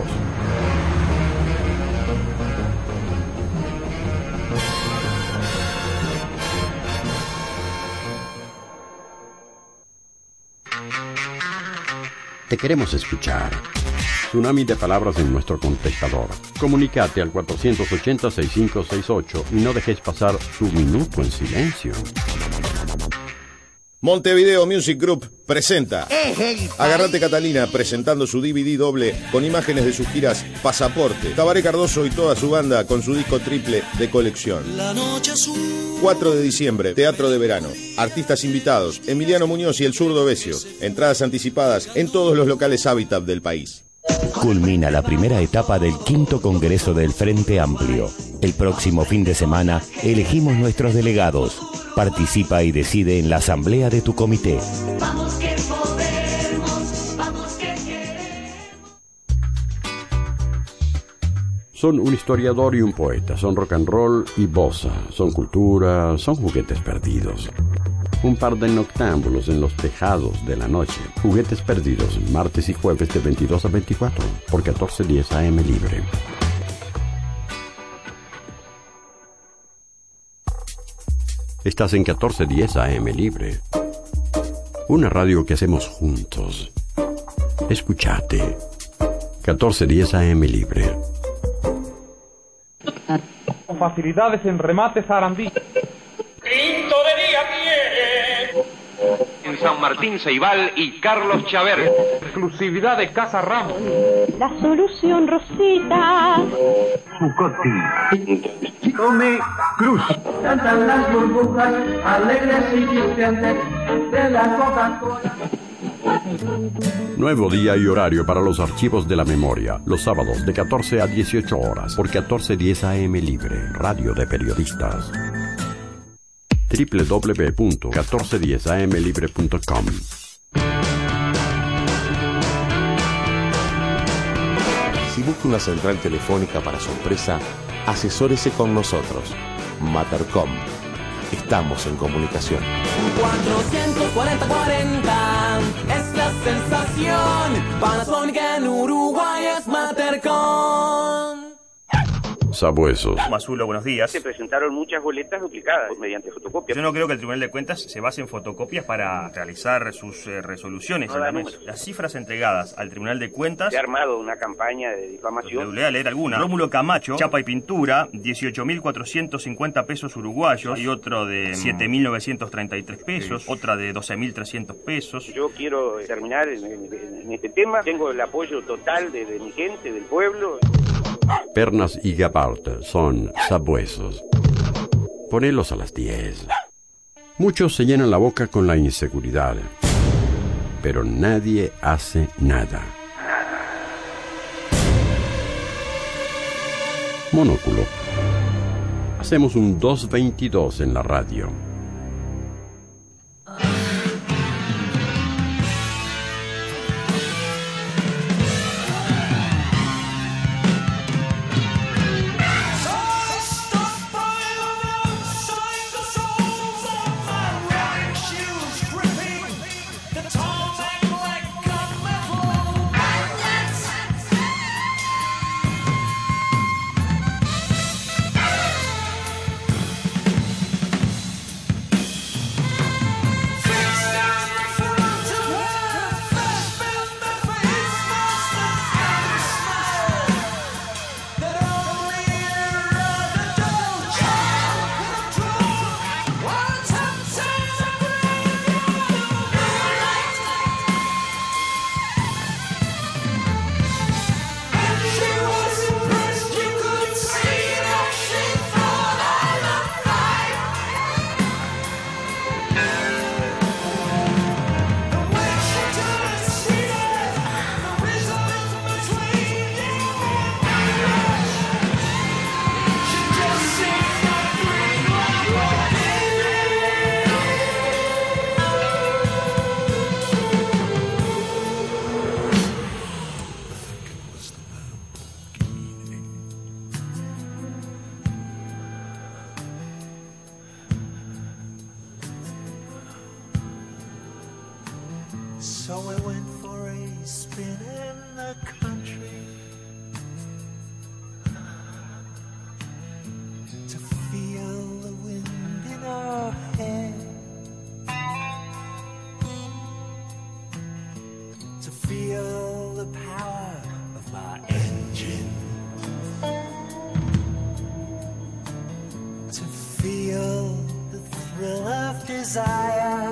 Te queremos escuchar. Tsunami de palabras en nuestro contestador. Comunícate al cuatrocientos ochenta, sesenta y cinco sesenta y ocho y no dejes pasar tu minuto en silencio. Montevideo Music Group presenta Agarrate Catalina, presentando su D V D doble con imágenes de sus giras Pasaporte, Tabaré Cardoso y toda su banda con su disco triple de colección. cuatro de diciembre, Teatro de Verano. Artistas invitados, Emiliano Muñoz y el Zurdo Besio. Entradas anticipadas en todos los locales Habitat del país. Culmina la primera etapa del quinto Congreso del Frente Amplio. El próximo fin de semana elegimos nuestros delegados. Participa y decide en la asamblea de tu comité. Vamos que podemos, vamos que queremos. Son un historiador y un poeta, son rock and roll y bossa, son cultura, son juguetes perdidos. Un par de noctámbulos en los tejados de la noche. Juguetes perdidos, martes y jueves de veintidós a veinticuatro, por catorce diez A M libre. Estás en catorce diez A M libre. Una radio que hacemos juntos. Escuchate. catorce diez A M libre. Facilidades en remate Sarandí. Quinto de día pie. En San Martín Ceibal y Carlos Chaver. Exclusividad de Casa Ramos. La solución, Rosita. Bucotti. Come Cruz. Cantan las burbujas alegres y chispeantes de la Coca-Cola. Nuevo día y horario para los archivos de la memoria. Los sábados de catorce a dieciocho horas por catorce diez A M libre. Radio de periodistas. doble u doble u doble u punto catorce diez a m libre punto com. Si busca una central telefónica para su empresa, asesórese con nosotros. Matercom. Estamos en comunicación. cuatrocientos cuarenta cuarenta es la sensación. Panasonic en Uruguay es Matercom. Sabuesos. Mazulo, buenos días. Se presentaron muchas boletas duplicadas mediante fotocopia. Yo no creo que el Tribunal de Cuentas se base en fotocopias para realizar sus eh, resoluciones. No en da la mesa. números. Las cifras entregadas al Tribunal de Cuentas... Se ha armado una campaña de difamación. Le voy a leer alguna. Rómulo Camacho, chapa y pintura, dieciocho mil cuatrocientos cincuenta pesos uruguayos. Y otro de siete mil novecientos treinta y tres pesos. Sí. Otra de doce mil trescientos pesos. Yo quiero terminar en, en- en este tema. Tengo el apoyo total de, de mi gente, del pueblo. Pernas y Gabart son sabuesos. Ponelos a las diez. Muchos se llenan la boca con la inseguridad, pero nadie hace nada. Monóculo. Hacemos un dos veintidós en la radio. So we went for a spin in the country to feel the wind in our hair, to feel the power of my engine, to feel the thrill of desire.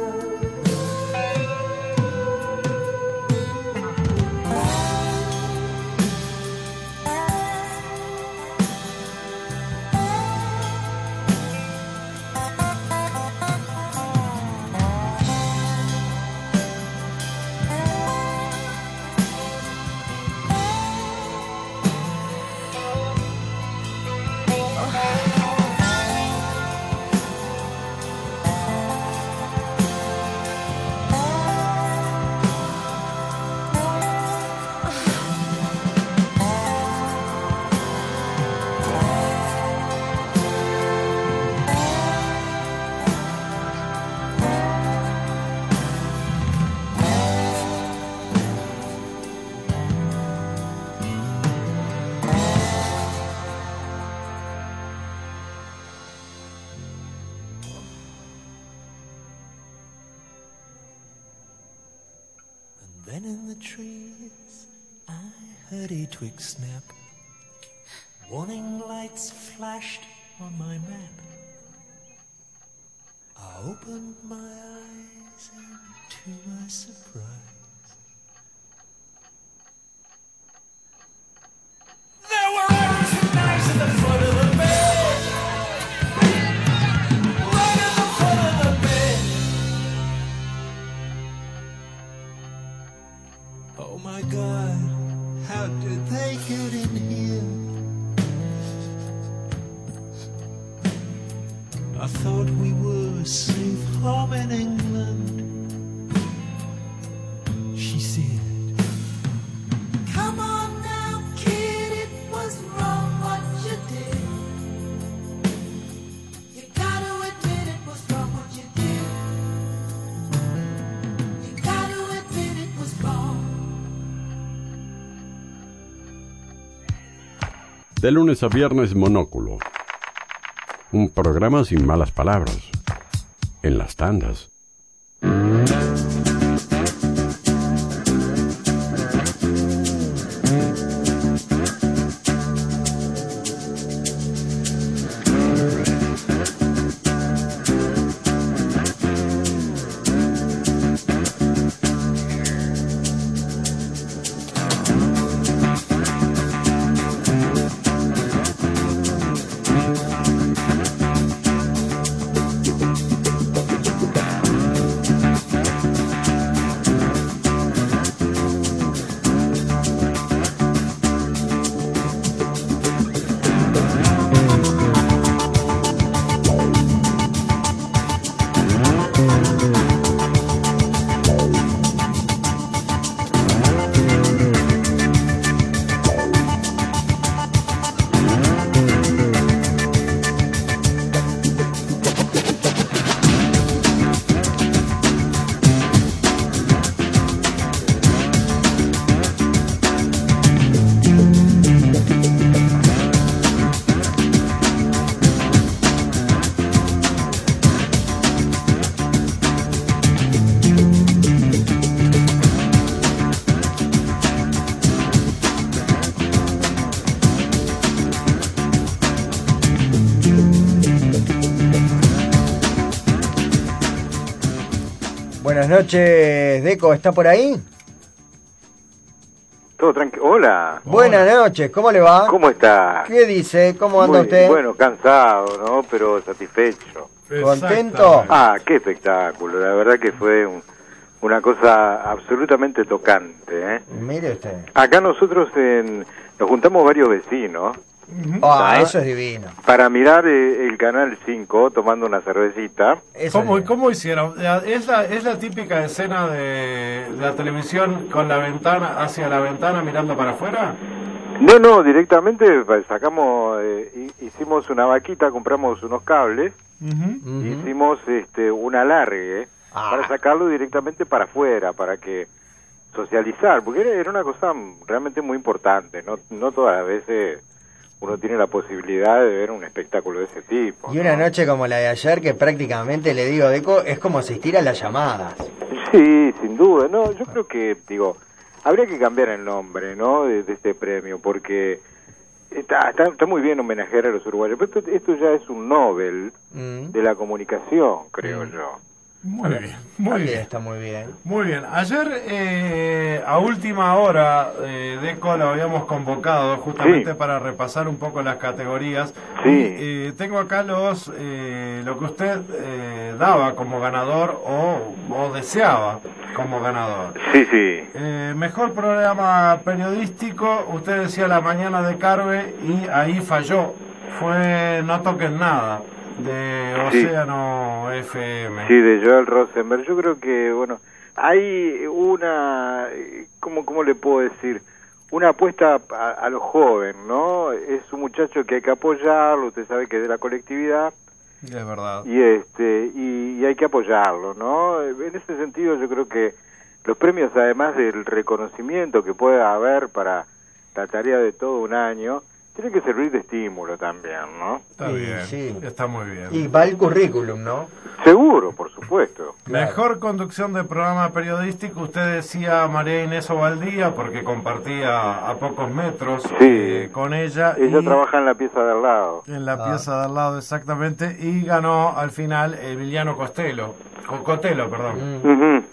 Then in the trees I heard a twig snap. Warning lights flashed on my map. I opened my eyes and to my surprise there were arrows and knives in the foot of the bed. Right in the foot of the bed. Oh my God, how did they get in here? I thought we were safe home in England. She said, come on now, kid, it was wrong what you did. You gotta admit it was wrong what you did. You gotta admit it was wrong. De lunes a viernes, Monóculo. Un programa sin malas palabras. En las tandas. Buenas noches, Deco, ¿está por ahí? Todo tranquilo. Hola. Buenas noches, ¿cómo le va? ¿Cómo está? ¿Qué dice? ¿Cómo anda Muy, usted? Bueno, cansado, ¿no? Pero satisfecho. ¿Contento? Ah, qué espectáculo. La verdad que fue un, una cosa absolutamente tocante, ¿eh? Mire usted. Acá nosotros en, nos juntamos varios vecinos. Ah, ¿ah? eso es divino. Para mirar eh, el Canal cinco tomando una cervecita. ¿Cómo, ¿Cómo hicieron? ¿Es la, ¿Es la típica escena de la televisión con la ventana, hacia la ventana mirando para afuera? No, no, directamente sacamos, eh, hicimos una vaquita, compramos unos cables, Uh-huh. hicimos este un alargue ah. para sacarlo directamente para afuera, para que socializar, porque era, era una cosa realmente muy importante, no, no todas las veces uno tiene la posibilidad de ver un espectáculo de ese tipo. Y una noche como la de ayer, que prácticamente, le digo, Deco, es como asistir a las llamadas. Sí, sin duda, no, yo creo que, digo, habría que cambiar el nombre, ¿no?, de, de este premio, porque está, está, está muy bien homenajear a los uruguayos, pero esto, esto ya es un Nobel Mm. de la comunicación, creo Mm. yo. Muy bien, muy Ahí bien. está muy bien. Muy bien. Ayer, eh, a última hora, eh, Deco lo habíamos convocado justamente Sí. para repasar un poco las categorías. Sí. Y, eh, tengo acá los eh, lo que usted eh, daba como ganador o, o deseaba como ganador. Sí, sí. Eh, mejor programa periodístico, usted decía La Mañana de Carve y ahí falló. Fue No Toquen Nada, de Sí. Océano F M. Sí, de Joel Rosenberg. Yo creo que, bueno, hay una, ¿cómo, cómo le puedo decir? Una apuesta a, a lo joven, ¿no? Es un muchacho que hay que apoyarlo, usted sabe que es de la colectividad, Es verdad. y este y, y hay que apoyarlo, ¿no? En ese sentido yo creo que los premios, además del reconocimiento que pueda haber para la tarea de todo un año, tienen que servir de estímulo también, ¿no? Está Sí, bien, sí. está muy bien. Y va el currículum, ¿no? Seguro, por supuesto. supuesto. Mejor conducción de programa periodístico, usted decía María Inés Ovaldía, porque compartía a pocos metros Sí. eh, con ella. Ella y trabaja en la pieza de al lado. en la Ah. pieza de al lado, exactamente, y ganó al final Emiliano Costello, Co- Cotelo, perdón. Ujú.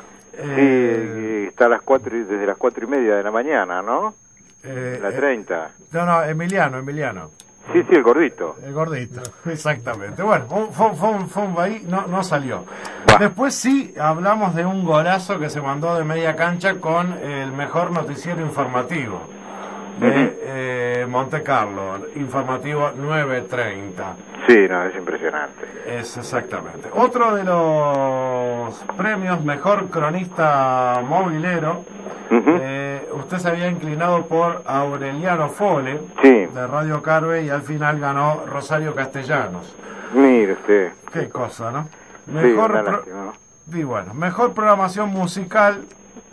Eh, Sí, está a las cuatro y, desde las cuatro y media de la mañana, ¿no? Eh, la eh, treinta. No, no, Emiliano, Emiliano. Sí, sí, el gordito. El gordito, exactamente. Bueno, un- fue, fue, un- fue un- ahí no, no salió. Después sí hablamos de un golazo que se mandó de media cancha con el mejor noticiero informativo de eh, Monte Carlo, informativo nueve treinta. Sí, no, es impresionante. Es exactamente. Otro de los premios, mejor cronista movilero, eh, usted se había inclinado por Aureliano Fole, Sí. de Radio Carve, y al final ganó Rosario Castellanos. Mire usted. Qué cosa, ¿no? Sí, Mejor, una pro- lástima, ¿no? y bueno, mejor programación musical.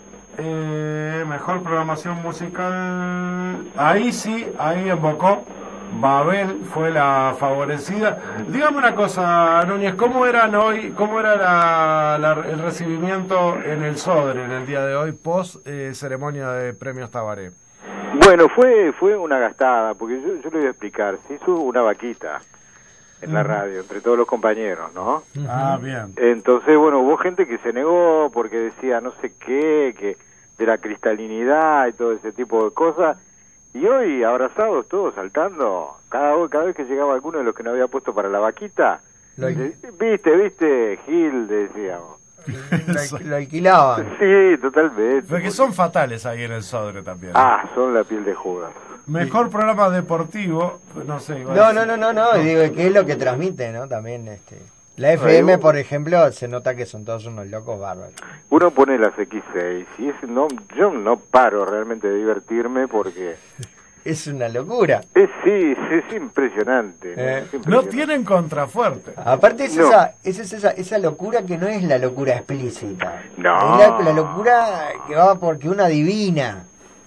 eh, mejor programación musical. Ahí sí, ahí embocó. Babel fue la favorecida. Dígame una cosa, Núñez, ¿cómo eran hoy, cómo era la, la- el recibimiento en el Sodre en el día de hoy, post eh, ceremonia de premios Tabaré? Bueno, fue fue una gastada, porque yo, yo le voy a explicar. Se hizo una vaquita en la Ujú. radio, entre todos los compañeros, ¿no? Ah, bien. Entonces, bueno, hubo gente que se negó porque decía no sé qué, que de la cristalinidad y todo ese tipo de cosas. Y hoy, abrazados todos, saltando, cada, cada vez que llegaba alguno de los que no había puesto para la vaquita, Lo, de- viste, viste, Gil, decíamos. lo- lo alquilaban. Sí, totalmente. Porque son fatales ahí en el Sodre también. Ah, son la piel de Judas. Mejor programa deportivo, no sé. igual No, sí. no, no, no, no, y digo, ¿qué es lo que transmite, no? También, este... La F M, por ejemplo, se nota que son todos unos locos bárbaros. Uno pone las equis seis y es, no, yo no paro realmente de divertirme porque... Es una locura. Es, sí, sí, es impresionante. ¿no? Eh. Es No impresionante. tienen contrafuerte. Aparte es, No. esa, es esa, esa locura que no es la locura explícita. No. Es la, la locura que va porque uno adivina,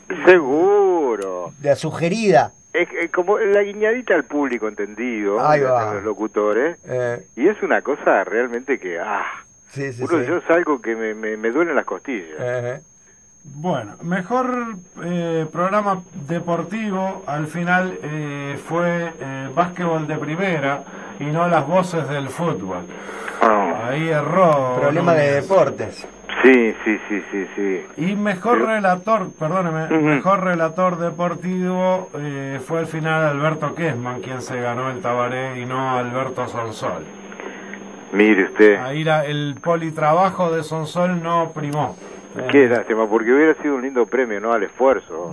Seguro. la sugerida. Es, es como la guiñadita al público entendido, Ahí de va. los locutores, Eh, y es una cosa realmente que, ah, sí, sí, uno, sí. yo salgo que me, me, me duelen las costillas. Eh, Bueno, mejor eh, programa deportivo al final eh, fue eh, básquetbol de primera y no las voces del fútbol. Ahí erró. Problema de Núñez. deportes. Sí, sí, sí, sí, sí. Y mejor relator, perdóneme, Ujú. mejor relator deportivo eh, fue al final Alberto Kessman quien se ganó el Tabaré y no Alberto Sonsol. Mire usted, Ahí la- el politrabajo de Sonsol no primó. Eh, qué lástima, porque hubiera sido un lindo premio, ¿no? Al esfuerzo.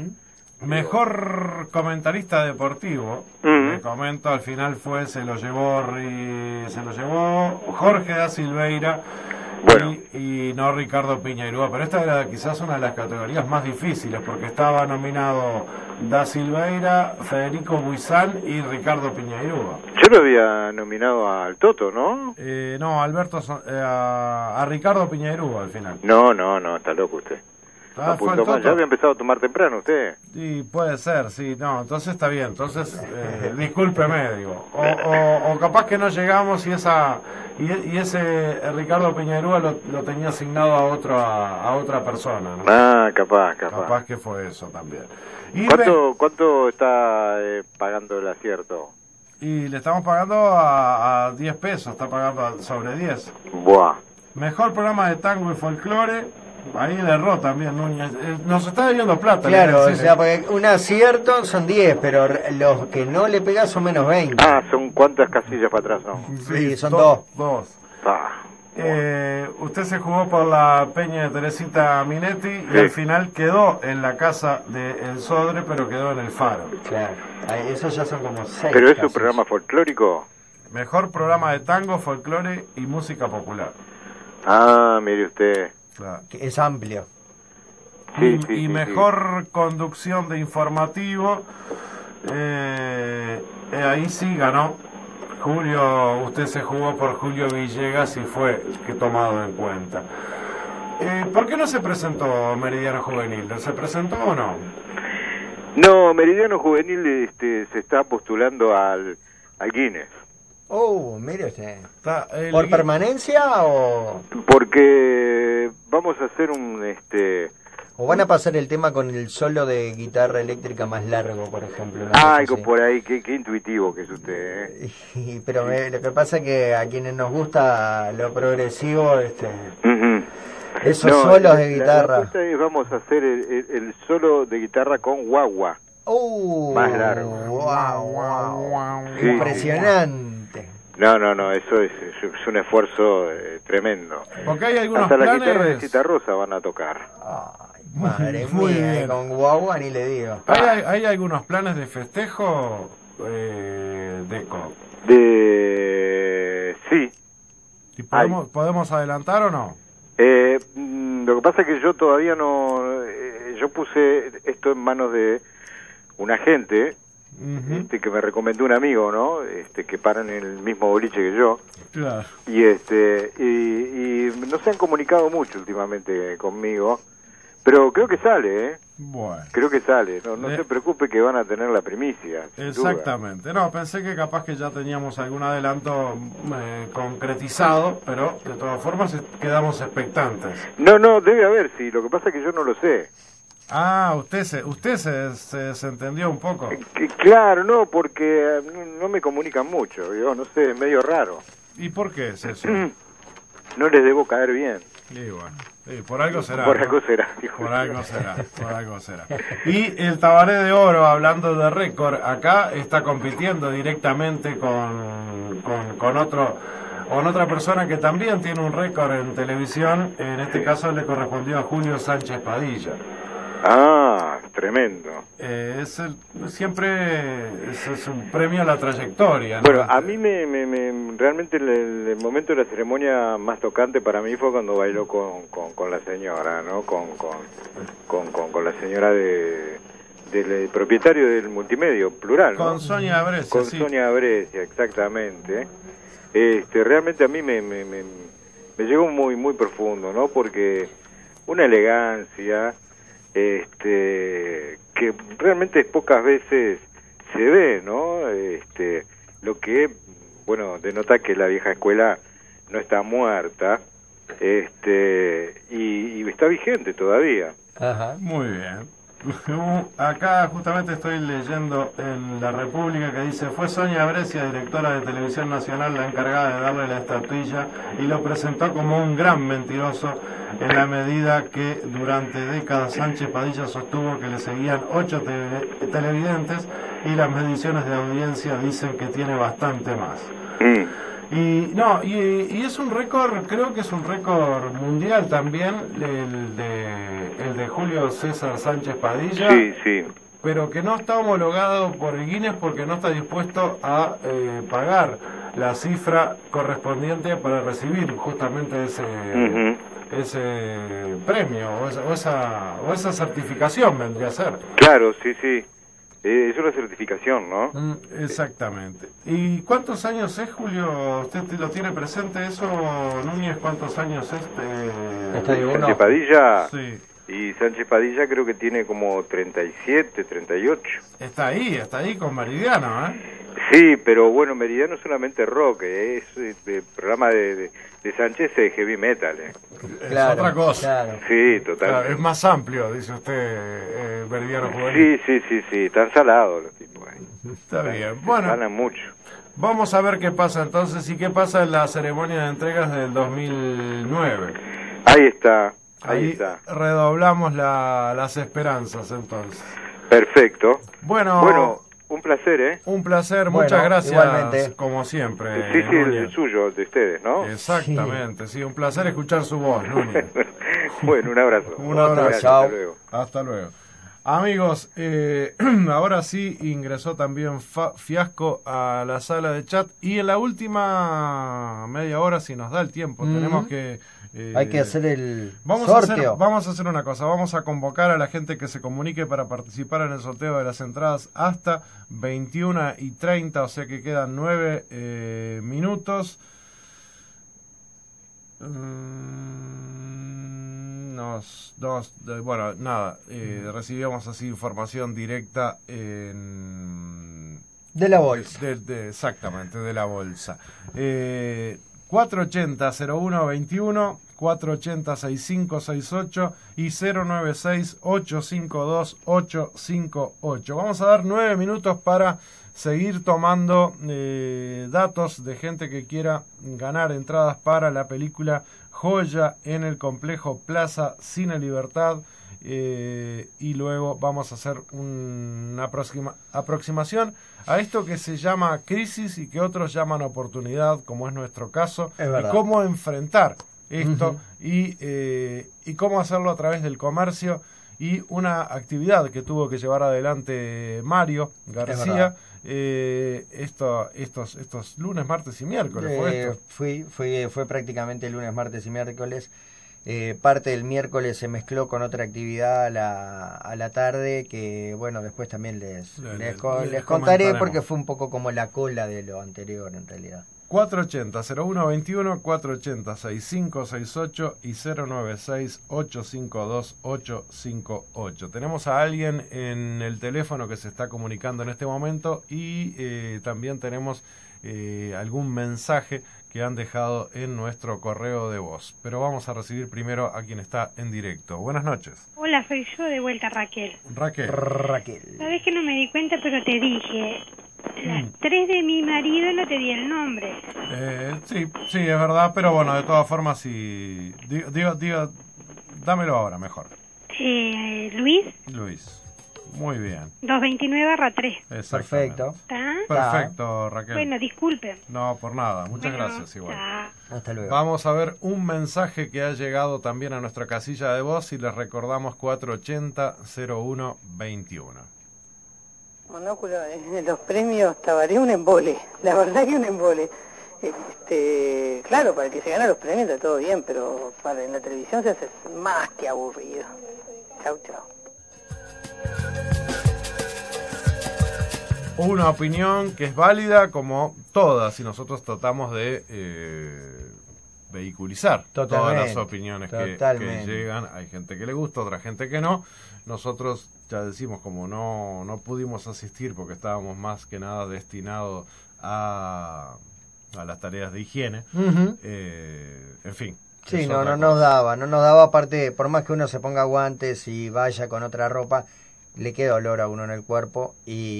Mejor comentarista deportivo, Ujú. le comento, al final fue, se lo llevó Ri- se lo llevó Jorge da Silveira Bueno. y, y no Ricardo Piñeirúa, pero esta era quizás una de las categorías más difíciles porque estaba nominado da Silveira, Federico Buizán y Ricardo Piñeirúa. Yo lo había nominado al Toto, ¿no? Eh, no, Alberto, Son- eh, a, a Ricardo Piñeirúa al final. No, no, no, está loco usted. Ah, fue el Apuntó mal. Toto. Ya había empezado a tomar temprano usted. Sí, puede ser, sí, no, entonces está bien, entonces eh, discúlpeme, digo, o, o, o capaz que no llegamos y esa y, y ese eh, Ricardo Piñerúa lo, lo tenía asignado a otro a, a otra persona, ¿no? Ah, capaz, capaz. Capaz que fue eso también. Y, ¿Cuánto, ¿Cuánto está eh, pagando el acierto? ve- y le estamos pagando a, a diez pesos, está pagando a- sobre diez. Buah. Mejor programa de tango y folclore, ahí le erró también Núñez, Eh, nos está debiendo plata. le Claro, voy a o decir, sea, eh. porque un acierto son diez, pero r- los que no le pegan son menos veinte. Ah, ¿son cuántas casillas para atrás son? Sí, son do- dos. Dos. Ah, Eh, usted se jugó por la Peña de Teresita Minetti y Sí. al final quedó en la casa de El Sodre, pero quedó en el Faro. Claro, ahí, esos ya son como seis. ¿Pero es un casos. programa folclórico? Mejor programa de tango, folclore y música popular. Ah, mire usted. Claro. Que es amplio. Sí, y sí, y sí, mejor conducción de informativo, eh, eh, ahí sí ganó Julio, usted se jugó por Julio Villegas y fue que tomado en cuenta. Eh, ¿Por qué no se presentó Meridiano Juvenil? ¿Se presentó o no? No, Meridiano Juvenil este, se está postulando al, al Guinness. Oh, mire usted. Está el- ¿Por permanencia o...? Porque vamos a hacer un... este ¿O van a pasar el tema con el solo de guitarra eléctrica más largo, por ejemplo? una Ah, cosa algo así? por ahí, qué, qué intuitivo que es usted, ¿eh? Y- Pero me- lo que pasa es que a quienes nos gusta lo progresivo, este, Ujú. esos No, solos la- de la- guitarra. La apuesta es vamos a hacer el, el- el solo de guitarra con guagua. Uh, Más largo. Wow, wow. Sí, Impresionante. No, no, no, eso es, es, es un esfuerzo eh, tremendo. Porque hay algunos Hasta la planes- guitarra de Citarrosa van a tocar. Madre Muy mía, bien. con guagua ni le digo. ¿Hay, hay, hay algunos planes de festejo, eh, Deco? De... Sí. ¿Y podemos, ¿Podemos adelantar o no? Eh, mm, lo que pasa es que yo todavía no... eh, yo puse esto en manos de un agente este, que me recomendó un amigo, ¿no? Este, que para en el mismo boliche que yo. Claro. Y este y, y no se han comunicado mucho últimamente conmigo, pero creo que sale, ¿eh? Bueno. Creo que sale. No, no Eh. se preocupe que van a tener la primicia. sin Exactamente. No, pensé que capaz que ya teníamos algún adelanto eh, concretizado, pero de todas formas es- quedamos expectantes. duda. No, no, debe haber, sí. Lo que pasa es que yo no lo sé. Ah, usted se usted se, se desentendió un poco. Que- claro, no, porque eh, no, no me comunican mucho. Yo no sé, es medio raro. ¿Y por qué es eso? No les debo caer bien. Y bueno, sí, por algo será. Por ¿no? algo será. Por algo será, por algo será. Y el Tabaré de Oro, hablando de récord, acá está compitiendo directamente con, con, con otro con otra persona que también tiene un récord en televisión. En este caso le correspondió a Julio Sánchez Padilla. Ah, tremendo. Eh, es el- siempre es, es un premio a la trayectoria, ¿no? Bueno, a mí me, me, me- realmente el, el momento de la ceremonia más tocante para mí fue cuando bailó con, con, con la señora, ¿no? Con, con, con, con, con la señora de del propietario del multimedio, plural, ¿no? Con Sonia Brescia, Con sí. Sonia Brescia, exactamente. Este, realmente a mí me, me, me, me llegó muy muy profundo, ¿no? Porque una elegancia, este, que realmente pocas veces se ve, ¿no? Este, lo que, bueno, denota que la vieja escuela no está muerta, este, y, y está vigente todavía. Ajá. Muy bien. Acá justamente estoy leyendo en La República que dice: fue Sonia Brescia, directora de Televisión Nacional, la encargada de darle la estatuilla y lo presentó como un gran mentiroso en la medida que durante décadas Sánchez Padilla sostuvo que le seguían ocho tele- televidentes y las mediciones de audiencia dicen que tiene bastante más. Y no, y, y es un récord, creo que es un récord mundial también, el de, el de Julio César Sánchez Padilla, Sí, sí. pero que no está homologado por el Guinness porque no está dispuesto a eh, pagar la cifra correspondiente para recibir justamente ese, Ujú. ese premio o esa, o, esa, o esa certificación vendría a ser. Claro, sí, sí. Eh, es una certificación, ¿no? Mm, exactamente. ¿Y cuántos años es, Julio? ¿Usted te- lo tiene presente eso, Núñez? ¿Cuántos años es? Eh, Sánchez Padilla. Sí. Y Sánchez Padilla creo que tiene como treinta y siete, treinta y ocho. Está ahí, está ahí con Meridiano, ¿eh? Sí, pero bueno, Meridiano es solamente rock, eh, es eh, el programa de, de, de Sánchez es heavy metal. Eh. Es otra cosa. Sí, Claro, totalmente. es más amplio, dice usted, eh, Meridiano Juvenil. Sí, sí, sí, sí, están salados los tipos ahí. Está bien. Bueno, Ganan mucho. vamos a ver qué pasa entonces y qué pasa en la ceremonia de entregas del dos mil nueve. Ahí está, ahí, Ahí está. redoblamos la- las esperanzas entonces. Perfecto. Bueno, Bueno, un placer, ¿eh? un placer, Bueno, muchas gracias, igualmente. como siempre. Sí, sí, el, Núñez. el suyo, de ustedes, ¿no? Exactamente, sí, un placer escuchar su voz, Núñez. Bueno, un abrazo. Un abrazo. Gracias, hasta luego. Hasta luego. Amigos, eh, ahora sí ingresó también Fa- Fiasco a la sala de chat y en la última media hora, si nos da el tiempo, Ujú. tenemos que... eh, Hay que hacer el Vamos a, hacer, sorteo. vamos a hacer una cosa, vamos a convocar a la gente que se comunique para participar en el sorteo de las entradas hasta veintiuna y treinta, o sea que quedan nueve eh, minutos. Mm, Nos, nos, de- bueno, nada, eh, recibíamos así información directa en, De la bolsa. De, de, exactamente, de la bolsa. Eh, cuatro ochenta, cero uno veintiuno, cuatro ochenta, sesenta y cinco sesenta y ocho y cero noventa y seis, ochocientos cincuenta y dos, ochocientos cincuenta y ocho. Vamos a dar nueve minutos para seguir tomando eh, datos de gente que quiera ganar entradas para la película Joya en el complejo Plaza Cine Libertad. Eh, y luego vamos a hacer un, una aproxima, aproximación a esto que se llama crisis y que otros llaman oportunidad, como es nuestro caso, Es y verdad. cómo enfrentar esto Ujú. y, eh, y cómo hacerlo a través del comercio y una actividad que tuvo que llevar adelante Mario García verdad. eh, esto, estos, estos lunes, martes y miércoles. ¿Fue Eh, esto? fui, fui, fue prácticamente lunes, martes y miércoles. Eh, parte del miércoles se mezcló con otra actividad a la, a la tarde que, bueno, después también les, Le- les, le- co- les les contaré comentaremos. porque fue un poco como la cola de lo anterior en realidad. cuatro ochenta, cero uno veintiuno, cuatro ochenta, sesenta y cinco sesenta y ocho y cero noventa y seis, ochocientos cincuenta y dos, ochocientos cincuenta y ocho. Tenemos a alguien en el teléfono que se está comunicando en este momento y eh, también tenemos eh, algún mensaje que han dejado en nuestro correo de voz. Pero vamos a recibir primero a quien está en directo. Buenas noches. Hola, soy yo de vuelta, Raquel. Raquel. Raquel. Sabes que no me di cuenta, pero te dije. Las tres de mi marido no te di el nombre. Eh, sí, sí, es verdad, pero bueno, de todas formas, si... Digo, digo, digo, dámelo ahora, mejor. Eh, Luis, Luis. Muy bien. doscientos veintinueve barra tres. Exactamente. Perfecto. ¿Está? Perfecto, Raquel. Bueno, disculpen. No, por nada. Muchas Bueno, gracias, igual. chao. Hasta luego. Vamos a ver un mensaje que ha llegado también a nuestra casilla de voz y les recordamos cuatro ochenta, cero uno veintiuno. Monóculo, eh, los premios Tabaré un embole, la verdad que un embole. Este, claro, para el que se gana los premios está todo bien, pero para en la televisión se hace más que aburrido. Chau, chau. Una opinión que es válida como todas y nosotros tratamos de eh, vehiculizar todas Totalmente, las opiniones que, que totalmente. llegan. Hay gente que le gusta, otra gente que no. Nosotros ya decimos, como no, no pudimos asistir porque estábamos más que nada destinados a, a las tareas de higiene. Ujú. eh, en fin. Sí, es no, otra no nos cosa. daba, no nos daba, aparte, por más que uno se ponga guantes y vaya con otra ropa, le queda olor a uno en el cuerpo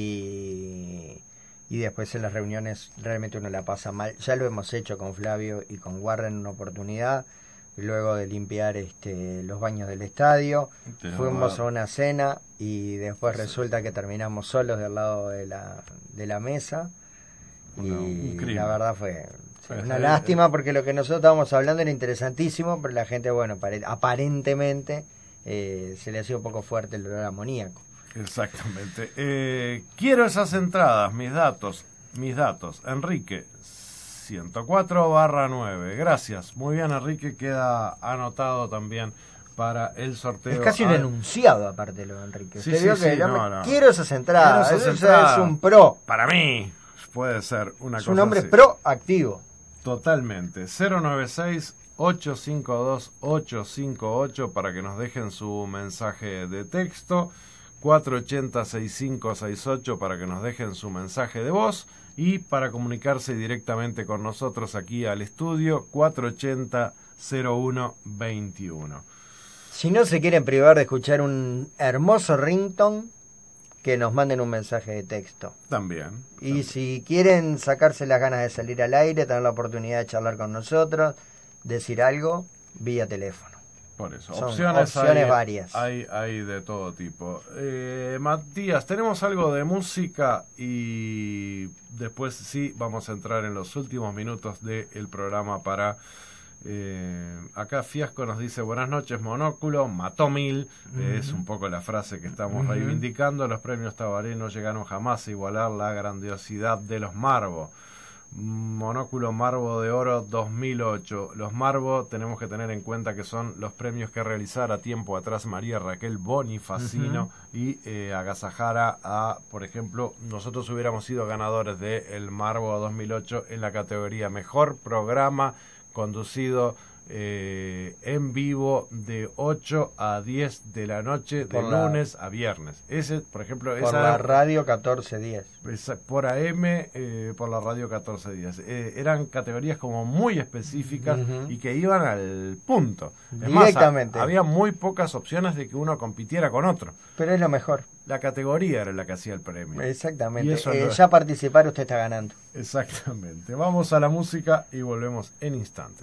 y, y después en las reuniones realmente uno la pasa mal. Ya lo hemos hecho con Flavio y con Warren en una oportunidad, luego de limpiar este los baños del estadio, Te fuimos va- a una cena y después resulta que terminamos solos del lado de la, de la mesa y Una- un crimen. la verdad fue... sí, Pues, una eh, lástima porque lo que nosotros estábamos hablando era interesantísimo, pero la gente, bueno, pare- aparentemente eh, se le hacía un poco fuerte el olor amoníaco. Exactamente. Eh, quiero esas entradas, mis datos, mis datos. Enrique, ciento cuatro barra nueve. Gracias. Muy bien, Enrique, queda anotado también para el sorteo. Es casi un Ah, enunciado aparte lo de Enrique. Sí, Usted sí, vio sí, que el no, hombre, no. quiero esas entradas, Quiero esas eso entradas. es un pro, Para mí puede ser una es cosa un hombre así. proactivo. Totalmente. cero noventa y seis, ochocientos cincuenta y dos, ochocientos cincuenta y ocho para que nos dejen su mensaje de texto. cuatro ochenta, sesenta y cinco sesenta y ocho para que nos dejen su mensaje de voz. Y para comunicarse directamente con nosotros aquí al estudio, cuatro ochenta, cero uno veintiuno. Si no se quieren privar de escuchar un hermoso ringtone, que nos manden un mensaje de texto. También. Y si quieren sacarse las ganas de salir al aire, tener la oportunidad de charlar con nosotros, decir algo, vía teléfono. Por eso, Son opciones, opciones hay, varias. Hay, hay de todo tipo. Eh, Matías, tenemos algo de música y después sí vamos a entrar en los últimos minutos del programa para... Eh, acá Fiasco nos dice buenas noches Monóculo, mató mil. Eh, es un poco la frase que estamos Ujú. reivindicando. Los premios Tabaré no llegaron jamás a igualar la grandiosidad de los Marvo. Monóculo Marvo de Oro dos mil ocho. Los Marvo tenemos que tener en cuenta que son los premios que realizara tiempo atrás María Raquel Bonifacino Ujú. y eh, agasajara a, por ejemplo, nosotros hubiéramos sido ganadores de el Marvo dos mil ocho en la categoría Mejor Programa conducido eh, en vivo de ocho a diez de la noche, de Por la- lunes a viernes. Ese, por ejemplo, Por esa la radio catorce diez. esa- por A M, eh, por la radio catorce días. Eh, eran categorías como muy específicas Ujú. y que iban al punto. Es Directamente. Más, ha- había muy pocas opciones de que uno compitiera con otro. Pero es lo mejor. La categoría era la que hacía el premio. Exactamente. Y eso Eh, no- ya participar usted está ganando. Exactamente. Vamos a la música y volvemos en instantes.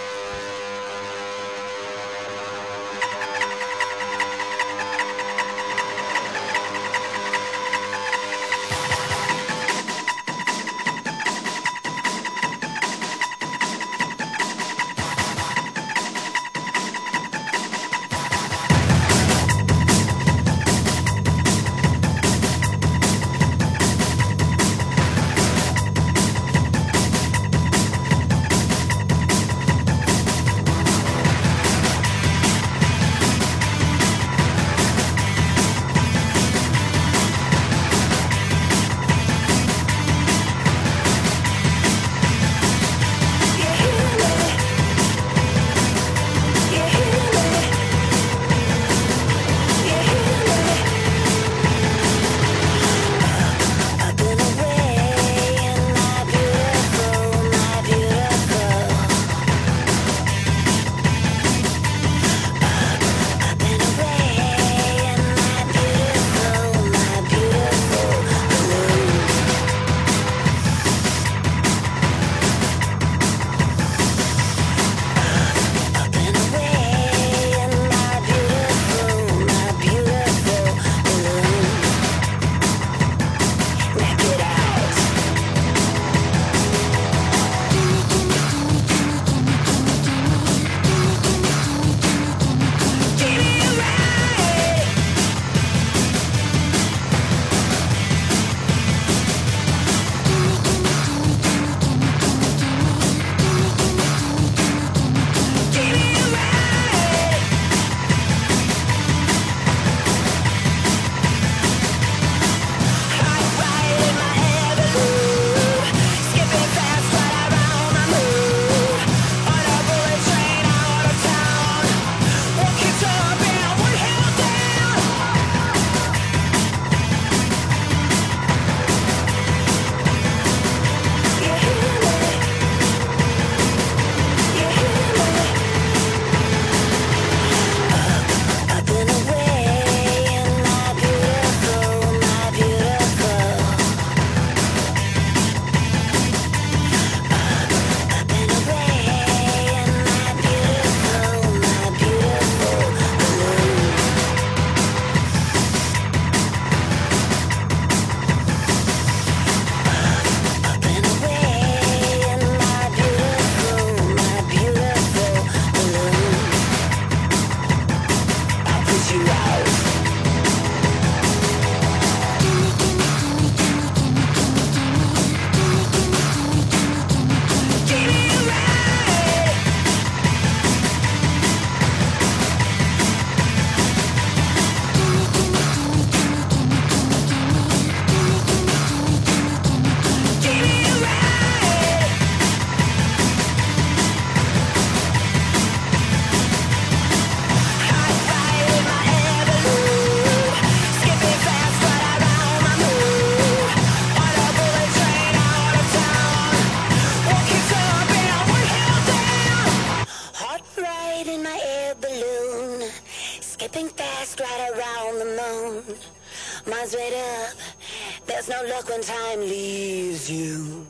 Mine's made up. There's no luck when time leaves you.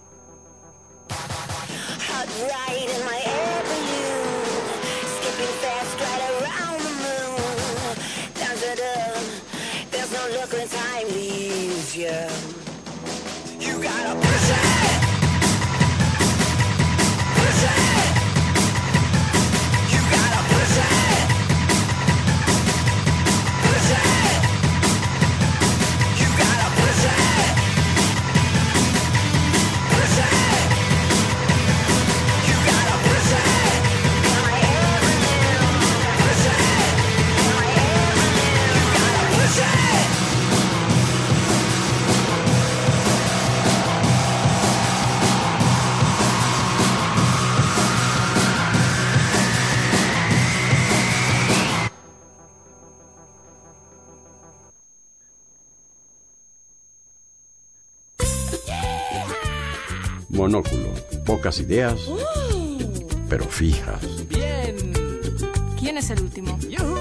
Hot ride in my air balloon, skipping fast right around the moon. Down to the, there's no luck when time leaves you. You gotta push it, push it. You gotta push it, push it. You gotta push it, push it. You gotta push it. Monóculo. Pocas ideas, pero fijas. Bien. ¿Quién es el último?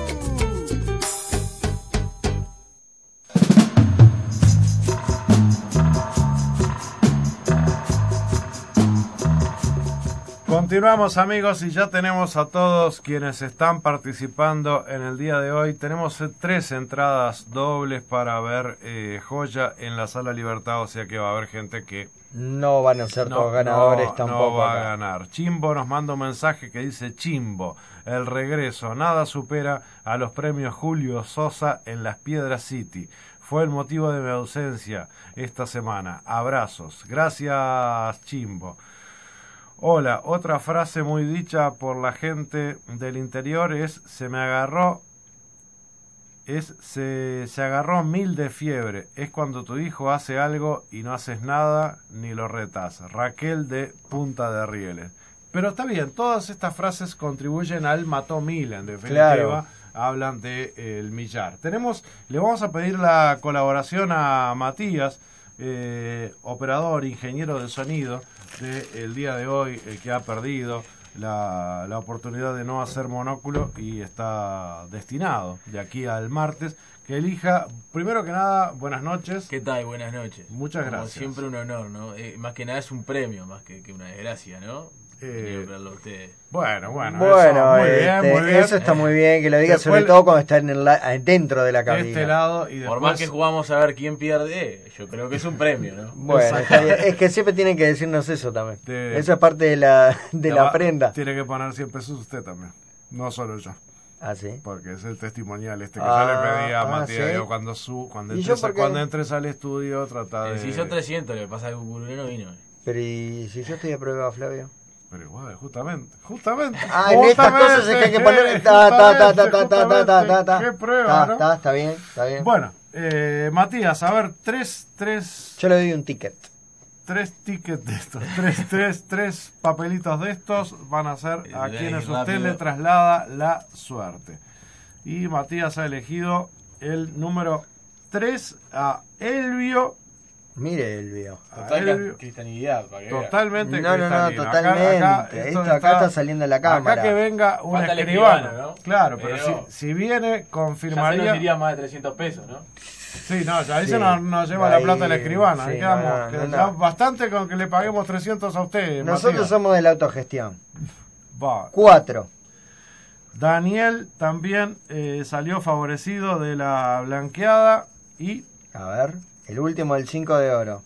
Continuamos, amigos, y ya tenemos a todos quienes están participando en el día de hoy. Tenemos eh, tres entradas dobles para ver eh, Joya en la Sala Libertad, o sea que va a haber gente que no van a ser no, todos ganadores no, tampoco. No va acá. a ganar. Chimbo nos manda un mensaje que dice: Chimbo, el regreso, nada supera a los premios Julio Sosa en las Piedras City. Fue el motivo de mi ausencia esta semana. Abrazos. Gracias, Chimbo. Hola, otra frase muy dicha por la gente del interior es: se me agarró, es se, se agarró mil de fiebre. Es cuando tu hijo hace algo y no haces nada ni lo retas. Raquel de Punta de Rieles. Pero está bien, todas estas frases contribuyen al mató mil, en definitiva. Claro. Hablan de eh, el millar. Tenemos, le vamos a pedir la colaboración a Matías, eh, operador, ingeniero de sonido, de el día de hoy, el que ha perdido la, la oportunidad de no hacer monóculo y está destinado de aquí al martes, que elija, primero que nada, buenas noches. ¿Qué tal? Buenas noches. Muchas Como gracias. siempre un honor, ¿no? Eh, más que nada es un premio, más que, que una desgracia, ¿no? Eh, Verlo a ustedes. Bueno, bueno, Bueno, eso, muy este, bien, muy bien. eso está muy bien que lo diga, Después, sobre todo cuando está en el, dentro de la cabina. de este lado y después... Por más que jugamos a ver quién pierde, eh, yo creo que es un premio, ¿no? Bueno, está bien. Es que siempre tienen que decirnos eso también. De- Eso es parte de la, de la va- prenda. Tiene que poner cien pesos usted también, no solo yo. Ah, sí. Porque es el testimonial este que Ah, yo le pedí a ah, Matías. ¿sí? Digo, cuando, su, cuando, ¿Y yo entres, por qué? cuando entres al estudio, trata de... Eh, si hizo trescientos, le pasa que Cucurulé no vino. eh. Pero ¿y si yo estoy a prueba, Flavio? Pero igual, justamente, justamente. Ah, en estas cosas es que hay que poner... Ta, ta, ta, ta, ta, ta, ta, ta, ta. Qué prueba, Ta, ¿no? ta, está bien, está bien. Bueno, eh, Matías, a ver, tres, tres... Yo le doy un ticket. Tres tickets de estos, tres, tres, tres papelitos de estos van a ser a Eh, quienes usted rápido. le traslada la suerte. Y Matías ha elegido el número tres a Elvio. Mire, Elvio. A Total Elvio. cristianidad, para que vea. Totalmente No, no, no, cristalino. Acá- totalmente. acá Esto acá está saliendo en la cámara. Acá que venga un Falta el escribano. escribano, ¿no? Claro, pero, Pero- si, si viene, Ya se confirmaría. nos iría más de trescientos pesos, ¿no? Sí, no, ya ahí Sí. se nos, nos lleva Ahí, la plata el escribano. sí, ahí quedamos. no, no, que no, ya no. Bastante con que le paguemos trescientos a usted. Nosotros Matías. somos de la autogestión. Va. Cuatro. Daniel también eh, salió favorecido de la blanqueada y A ver, el último del cinco de oro.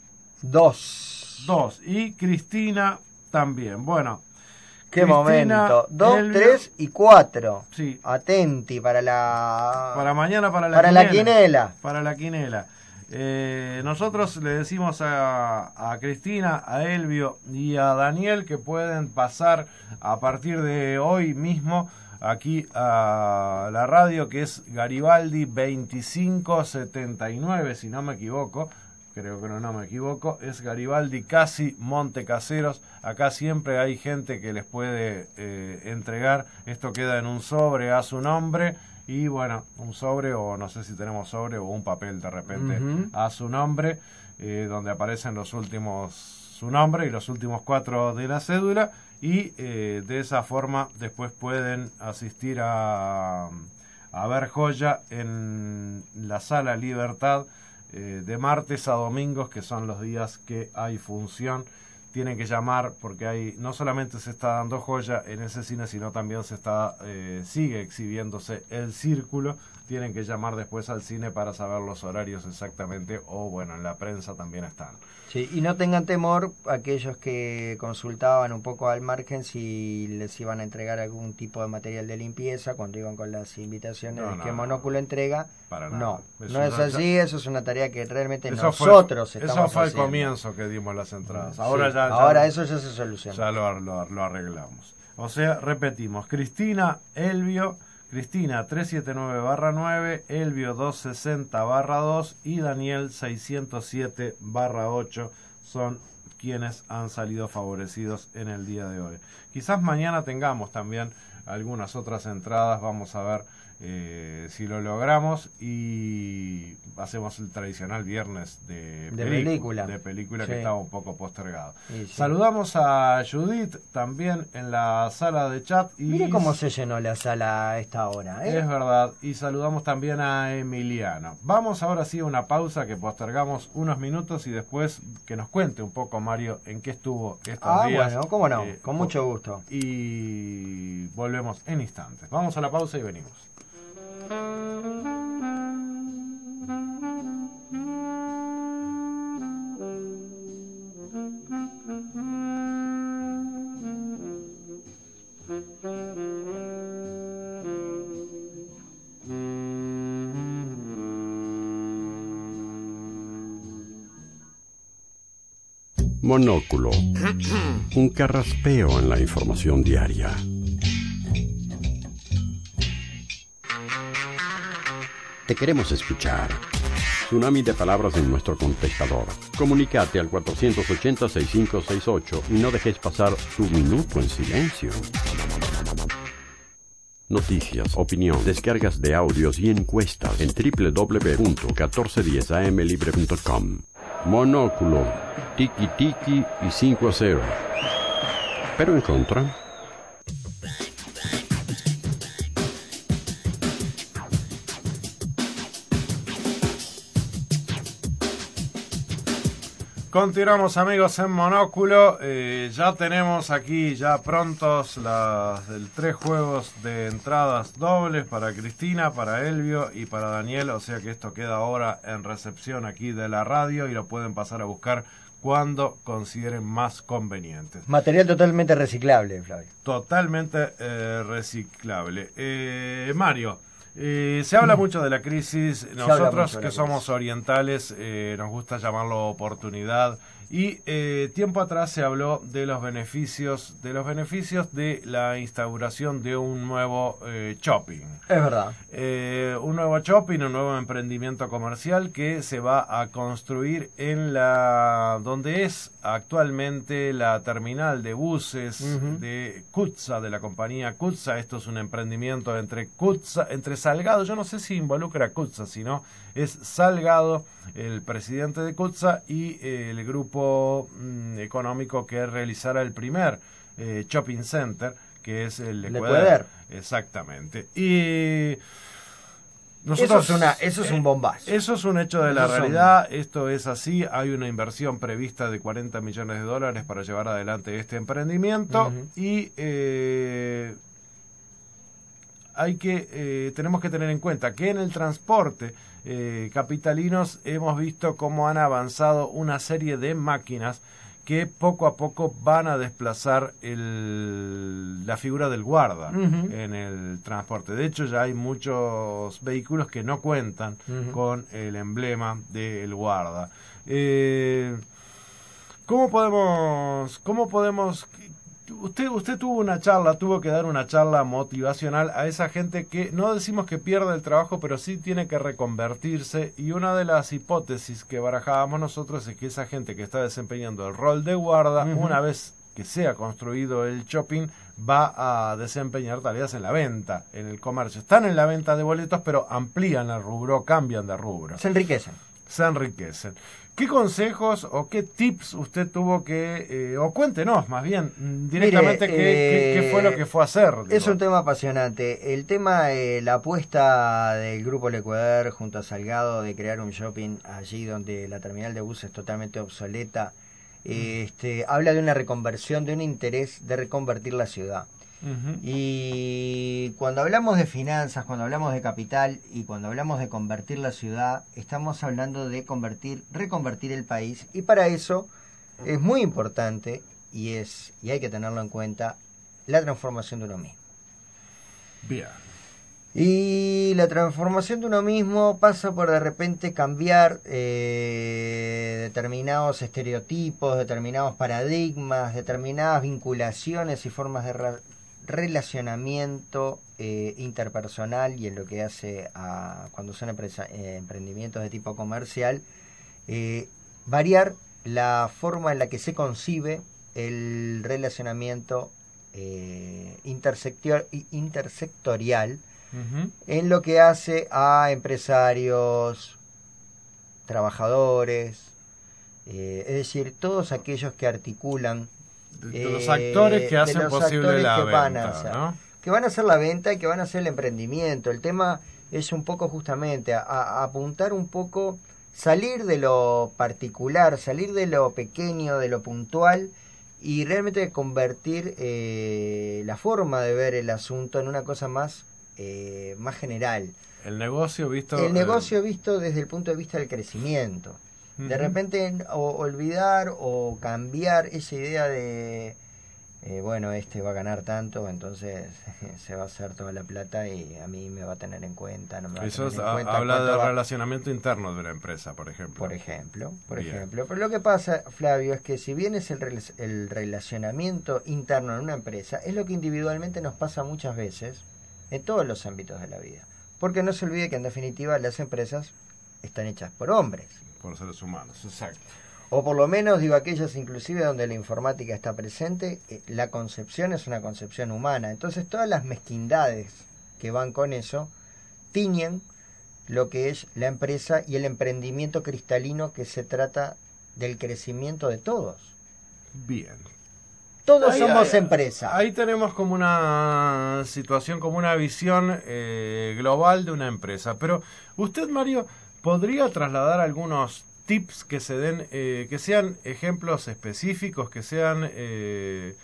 Dos. dos. Y Cristina también. Bueno, Qué Cristina, momento. Dos, Elvio- tres y cuatro. Sí. Atenti para la... Para mañana, para la Para quinela. la quinela. Para la quinela. Eh, nosotros le decimos a, a Cristina, a Elvio y a Daniel que pueden pasar a partir de hoy mismo aquí a la radio, que es Garibaldi veinticinco setenta y nueve, si no me equivoco. Creo que no, no me equivoco. Es Garibaldi casi Monte Caseros. Acá siempre hay gente que les puede eh, entregar. Esto queda en un sobre a su nombre. Y bueno, un sobre, o no sé si tenemos sobre, o un papel de repente Ujú. a su nombre, eh, donde aparecen los últimos, su nombre y los últimos cuatro de la cédula. Y eh, de esa forma después pueden asistir a, a ver Joya en la Sala Libertad, eh, de martes a domingos, que son los días que hay función. Tienen que llamar porque hay, no solamente se está dando Joya en ese cine, sino también se está eh, sigue exhibiéndose El Círculo. Tienen que llamar después al cine para saber los horarios exactamente, o bueno, en la prensa también están. Sí, y no tengan temor aquellos que consultaban un poco al margen si les iban a entregar algún tipo de material de limpieza cuando iban con las invitaciones No, de no, que no. Monóculo entrega. Para nada. No, Eso no es ya- así, eso es una tarea que realmente Eso fue- nosotros Eso estamos fue el haciendo. comienzo que dimos las entradas. Sí, Ahora ya, ya- ahora eso ya se soluciona. Ya lo, lo- lo arreglamos. O sea, repetimos. Cristina, Elvio, Cristina trescientos setenta y nueve barra nueve, Elvio doscientos sesenta barra dos y Daniel seiscientos siete barra ocho son quienes han salido favorecidos en el día de hoy. Quizás mañana tengamos también algunas otras entradas, vamos a ver eh, si lo logramos, y hacemos el tradicional viernes de, De pelicu- película. de película Sí. que estaba un poco postergado. Sí, sí. Saludamos a Judith también en la sala de chat. Y Mire cómo se llenó la sala a esta hora, ¿eh? es verdad, y saludamos también a Emiliano. Vamos ahora sí a una pausa que postergamos unos minutos y después que nos cuente un poco, Mario, en qué estuvo estos Ah, días. bueno, cómo no, Eh, con mucho gusto. Y volvemos en instantes. Vamos a la pausa y venimos. Monóculo. Un carraspeo en la información diaria. Te queremos escuchar. Tsunami de palabras en nuestro contestador. Comunicate al cuatrocientos ochenta, sesenta y cinco sesenta y ocho y no dejes pasar tu minuto en silencio. Noticias, opinión, descargas de audios y encuestas en doble u doble u doble u punto catorce diez a m libre punto com. Monóculo, tiki tiki y cinco a cero. Pero en contra. Continuamos, amigos, en Monóculo. Eh, ya tenemos aquí ya prontos las el, tres juegos de entradas dobles para Cristina, para Elvio y para Daniel. O sea que esto queda ahora en recepción aquí de la radio y lo pueden pasar a buscar cuando consideren más convenientes. Material totalmente reciclable, Flavio. Totalmente eh, reciclable. Eh, Mario, eh, se habla mucho de la crisis. Nosotros que crisis. somos orientales eh, nos gusta llamarlo oportunidad. Y eh, tiempo atrás se habló de los beneficios de los beneficios de la instauración de un nuevo eh, shopping. Es verdad. Eh, un nuevo shopping, un nuevo emprendimiento comercial que se va a construir en la donde es actualmente la terminal de buses uh-huh. de Cutsa, de la compañía Cutsa. Esto es un emprendimiento entre Cutsa, entre Salgado, yo no sé si involucra a Cutsa, sino es Salgado, el presidente de Cutsa, y eh, el grupo mm, económico que realizará el primer eh, shopping center, que es el Lecueder. Exactamente. Y nosotros, eso, es una, eso es un bombazo. Eso es un hecho de la eso realidad. Son... Esto es así. Hay una inversión prevista de cuarenta millones de dólares para llevar adelante este emprendimiento. Uh-huh. Y eh, hay que eh, tenemos que tener en cuenta que en el transporte eh, capitalinos hemos visto cómo han avanzado una serie de máquinas que poco a poco van a desplazar el, la figura del guarda uh-huh. en el transporte. De hecho, ya hay muchos vehículos que no cuentan uh-huh. con el emblema del guarda. Eh, ¿Cómo podemos, cómo podemos? Usted, usted tuvo una charla, tuvo que dar una charla motivacional a esa gente que no decimos que pierde el trabajo, pero sí tiene que reconvertirse, y una de las hipótesis que barajábamos nosotros es que esa gente que está desempeñando el rol de guarda, uh-huh. una vez que sea construido el shopping, va a desempeñar tareas en la venta, en el comercio. Están en la venta de boletos, pero amplían el rubro, cambian de rubro. Se enriquecen. Se enriquecen. ¿Qué consejos o qué tips usted tuvo que, eh, o cuéntenos más bien directamente Mire, qué, eh, qué, qué fue lo que fue a hacer? Digo. Es un tema apasionante. El tema, eh, la apuesta del Grupo Lecueder junto a Salgado de crear un shopping allí donde la terminal de buses es totalmente obsoleta, mm. este, habla de una reconversión, de un interés de reconvertir la ciudad. Uh-huh. Y cuando hablamos de finanzas, cuando hablamos de capital y cuando hablamos de convertir la ciudad, estamos hablando de convertir, reconvertir el país, y para eso es muy importante y es y hay que tenerlo en cuenta la transformación de uno mismo. Bien. Y la transformación de uno mismo pasa por de repente cambiar eh, determinados estereotipos, determinados paradigmas, determinadas vinculaciones y formas de ra- relacionamiento eh, interpersonal, y en lo que hace a cuando son empresa, eh, emprendimientos de tipo comercial, eh, variar la forma en la que se concibe el relacionamiento eh, intersector, intersectorial Ujú. en lo que hace a empresarios, trabajadores, eh, es decir, todos aquellos que articulan, De los eh, actores que de hacen los posible actores la que van a venta, hacer, ¿no? que van a hacer la venta y que van a hacer el emprendimiento. El tema es un poco justamente a, a apuntar un poco, salir de lo particular, salir de lo pequeño, de lo puntual, y realmente convertir eh, la forma de ver el asunto en una cosa más, eh, más general. El negocio visto... El eh, negocio visto desde el punto de vista del crecimiento. De Ujú. repente o, olvidar o cambiar esa idea de, eh, bueno, este va a ganar tanto, entonces se va a hacer toda la plata y a mí me va a tener en cuenta. No me va a Eso tener es- en ha- cuenta habla cuánto del va- relacionamiento interno de la empresa, por ejemplo. Por ejemplo, por Bien. ejemplo. Pero lo que pasa, Flavio, es que si bien es el, rel- el relacionamiento interno en una empresa, es lo que individualmente nos pasa muchas veces en todos los ámbitos de la vida. Porque no se olvide que en definitiva las empresas están hechas por hombres. Por seres humanos, exacto. O por lo menos, digo, aquellas inclusive donde la informática está presente, eh, la concepción es una concepción humana. Entonces todas las mezquindades que van con eso tiñen lo que es la empresa y el emprendimiento cristalino, que se trata del crecimiento de todos. Bien. Todos Ahí- somos ahí- empresa. Ahí tenemos como una situación, como una visión eh, global de una empresa. Pero usted, Mario, ¿podría trasladar algunos tips que se den, eh, que sean ejemplos específicos, que sean eh,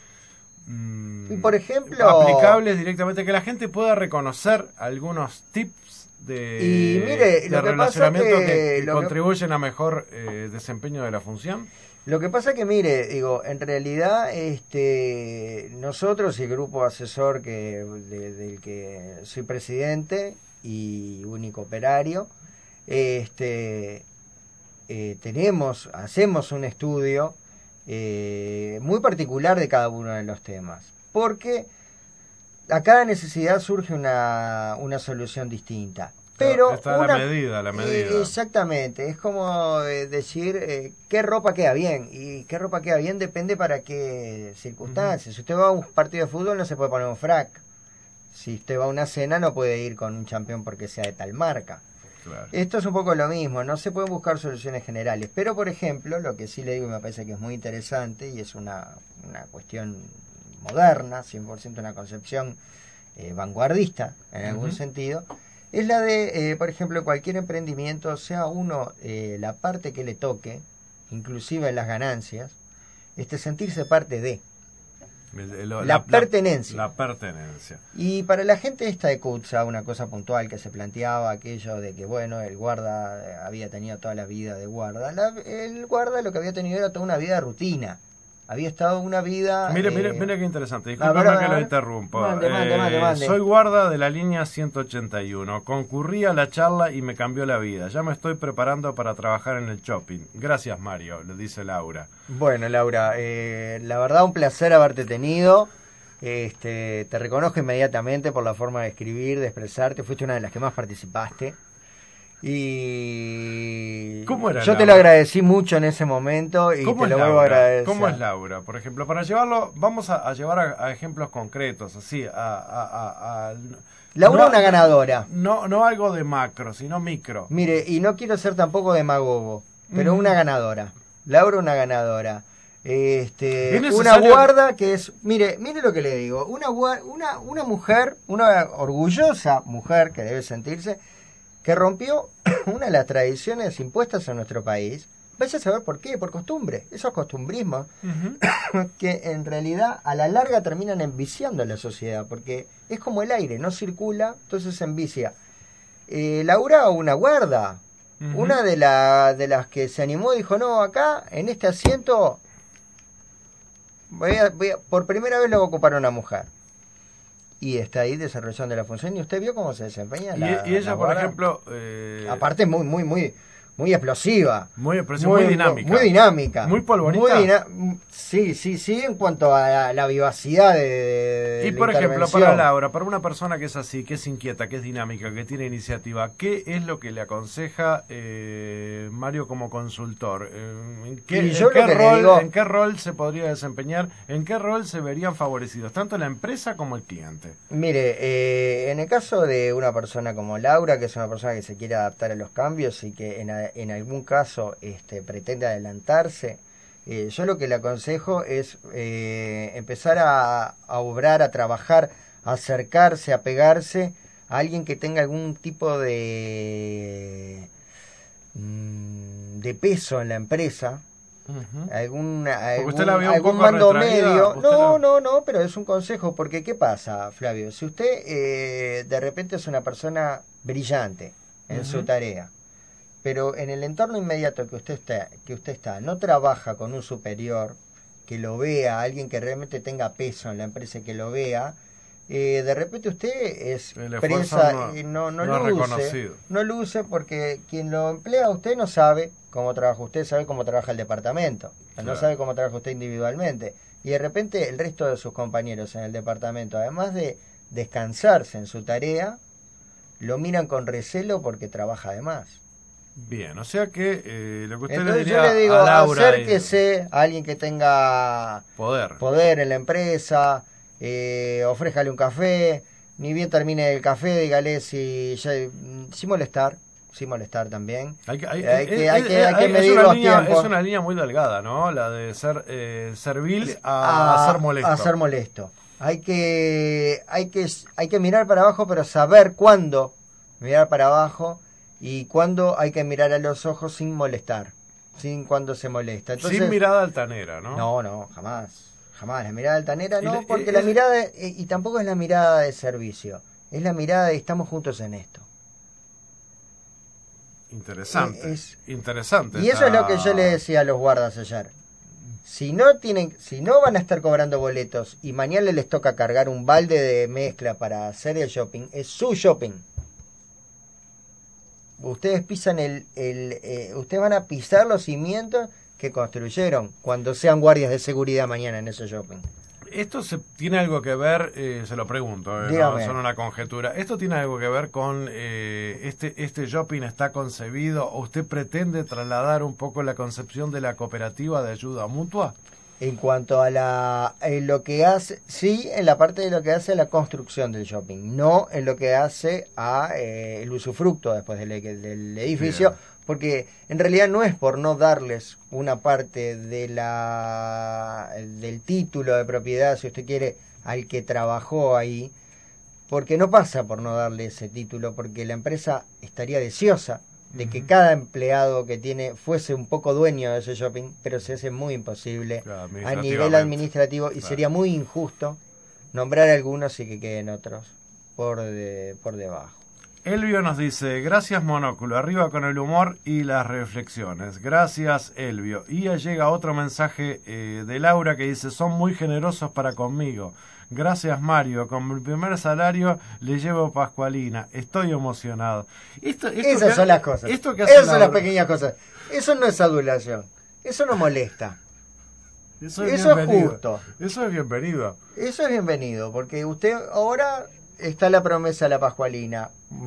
mm, Y por ejemplo, aplicables directamente, que la gente pueda reconocer algunos tips de, Y mire, de lo que pasa relacionamiento que- que, que lo que- contribuyen a mejor eh, desempeño de la función? Lo que pasa que, mire, digo, en realidad este nosotros y el grupo asesor que de- del que soy presidente y único operario, este eh, tenemos, hacemos un estudio eh, muy particular de cada uno de los temas, porque a cada necesidad surge una, una solución distinta. Pero Está una- la medida, la medida. eh, exactamente, es como eh, decir eh, qué ropa queda bien, y qué ropa queda bien depende para qué circunstancias. Si usted va a un partido de fútbol no se puede poner un frac. Si usted va a una cena no puede ir con un champión porque sea de tal marca. Claro. Esto es un poco lo mismo, no se pueden buscar soluciones generales. Pero, por ejemplo, lo que sí le digo y me parece que es muy interesante y es una, una cuestión moderna, cien por ciento una concepción eh, vanguardista en algún Ujú. sentido, es la de, eh, por ejemplo, cualquier emprendimiento, sea uno eh, la parte que le toque, inclusive en las ganancias, este sentirse parte de. El- el- La pertenencia. La, pertenencia. Y para la gente esta de Kutza, una cosa puntual que se planteaba, aquello de que, bueno, el guarda eh, había tenido toda la vida de guarda. La- el guarda lo que había tenido era toda una vida de rutina. Había estado una vida... Mire, eh, mire, mire qué interesante. a Disculpame ver, a que lo ver. interrumpo. Mande, mande, Eh, mande, mande. Soy guarda de la línea ciento ochenta y uno. Concurrí a la charla y me cambió la vida. Ya me estoy preparando para trabajar en el shopping. Gracias, Mario, le dice Laura. Bueno, Laura, eh, la verdad un placer haberte tenido. Este, te reconozco inmediatamente por la forma de escribir, de expresarte. Fuiste una de las que más participaste. Y ¿Cómo era yo te Laura? lo agradecí mucho en ese momento y ¿Cómo te es lo vuelvo a Laura? agradecer. ¿Cómo es Laura? Por ejemplo, para llevarlo, vamos a, a llevar a, a ejemplos concretos, así, a... a, a- a- Laura no- una ganadora. No, no algo de macro, sino micro. Mire, y no quiero ser tampoco demagogo, pero Ujú. una ganadora. Laura una ganadora. Este, ¿Es una necesario- guarda que es, mire, mire lo que le digo, una gua- una una mujer, una orgullosa mujer que debe sentirse, que rompió una de las tradiciones impuestas en nuestro país. Vaya a saber por qué, por costumbre, esos costumbrismos que en realidad a la larga terminan enviciando a la sociedad, porque es como el aire, no circula, entonces se envicia. Eh, Laura, una guarda, Ujú. una de, la, de las que se animó, dijo, no, acá, en este asiento, voy a, voy a- por primera vez lo va a ocupar una mujer. Y está ahí desarrollando la función, y usted vio cómo se desempeña Y, la y ella, la por guarda. ejemplo... eh, Aparte muy, muy, muy, muy explosiva. Muy explosiva, muy, muy dinámica. Muy dinámica. Muy polvorita. Muy dina- sí, sí, sí, en cuanto a la, la vivacidad de, de Y la por ejemplo, intervención. para Laura, para una persona que es así, que es inquieta, que es dinámica, que tiene iniciativa, ¿qué es lo que le aconseja eh, Mario como consultor? Eh, ¿En qué, Y en yo qué lo que le rol, digo- ¿En qué rol se podría desempeñar? ¿En qué rol se verían favorecidos tanto la empresa como el cliente? Mire, eh, en el caso de una persona como Laura, que es una persona que se quiere adaptar a los cambios y que en, a- en algún caso este, pretende adelantarse, eh, yo lo que le aconsejo es eh, empezar a, a obrar, a trabajar, a acercarse, a pegarse a alguien que tenga algún tipo de, mm, de peso en la empresa. Algún, algún, usted la ve un algún poco mando retraída, medio. usted No, la- no, no, pero es un consejo, porque ¿qué pasa, Flavio? Si usted eh, de repente es una persona brillante en Ujú. su tarea, pero en el entorno inmediato que usted está, que usted está, no trabaja con un superior que lo vea, alguien que realmente tenga peso en la empresa y que lo vea, eh, de repente usted es El esfuerzo presa, no- eh, no, no, no es luce, reconocido. no luce porque quien lo emplea a usted no sabe cómo trabaja usted, sabe cómo trabaja el departamento, no Claro. sabe cómo trabaja usted individualmente. Y de repente el resto de sus compañeros en el departamento, además de descansarse en su tarea, lo miran con recelo porque trabaja de más. Bien, o sea que eh, lo que usted le Entonces diría yo le digo, a Laura acérquese a alguien que tenga poder. poder en la empresa, eh, ofréjale un café, ni bien termine el café, dígale si ya, sin molestar, sin molestar también. Hay que, hay, Hay que- es- hay que- es- hay que es medir una los línea, tiempos. Es una línea muy delgada, ¿no? La de ser eh, servil a, a ser molesto. A ser molesto. Hay que, hay que, hay que mirar para abajo, pero saber cuándo mirar para abajo y cuándo hay que mirar a los ojos sin molestar, sin cuando se molesta. Entonces, Sin mirada altanera, ¿no? No, no, jamás. Jamás. La mirada altanera Y no, la- porque eh, la es- mirada, eh, y tampoco es la mirada de servicio, es la mirada de estamos juntos en esto. Interesante. Es- interesante. Y eso es esta- lo que yo le decía a los guardas ayer. Si no tienen, si no van a estar cobrando boletos y mañana les toca cargar un balde de mezcla para hacer el shopping, es su shopping. Ustedes pisan el, el eh, ustedes van a pisar los cimientos que construyeron cuando sean guardias de seguridad mañana en ese shopping. Esto se, tiene algo que ver, eh, se lo pregunto, eh, no Dígame. son una conjetura. ¿Esto tiene algo que ver con eh, este este shopping está concebido o usted pretende trasladar un poco la concepción de la cooperativa de ayuda mutua? En cuanto a la en lo que hace, sí, en la parte de lo que hace a la construcción del shopping, no en lo que hace a eh, el usufructo después del, del edificio, Bien. porque en realidad no es por no darles una parte de la del título de propiedad, si usted quiere, al que trabajó ahí, porque no pasa por no darle ese título, porque la empresa estaría deseosa de que cada empleado que tiene fuese un poco dueño de ese shopping, pero se hace muy imposible Claro, a nivel administrativamente. administrativo y Claro. sería muy injusto nombrar a algunos y que queden otros por de, por debajo. Elvio nos dice, gracias Monóculo, arriba con el humor y las reflexiones. Gracias Elvio. Y ya llega otro mensaje eh, de Laura que dice, son muy generosos para conmigo. Gracias Mario, con mi primer salario le llevo Pascualina. Estoy emocionado. Esto, esto Esas que- son las cosas. Esto que hace Esas son las Laura- pequeñas cosas. Eso no es adulación. Eso no molesta. Eso es, Eso es bienvenido. justo. Eso es bienvenido. Eso es bienvenido, porque usted ahora está la promesa de la Pascualina.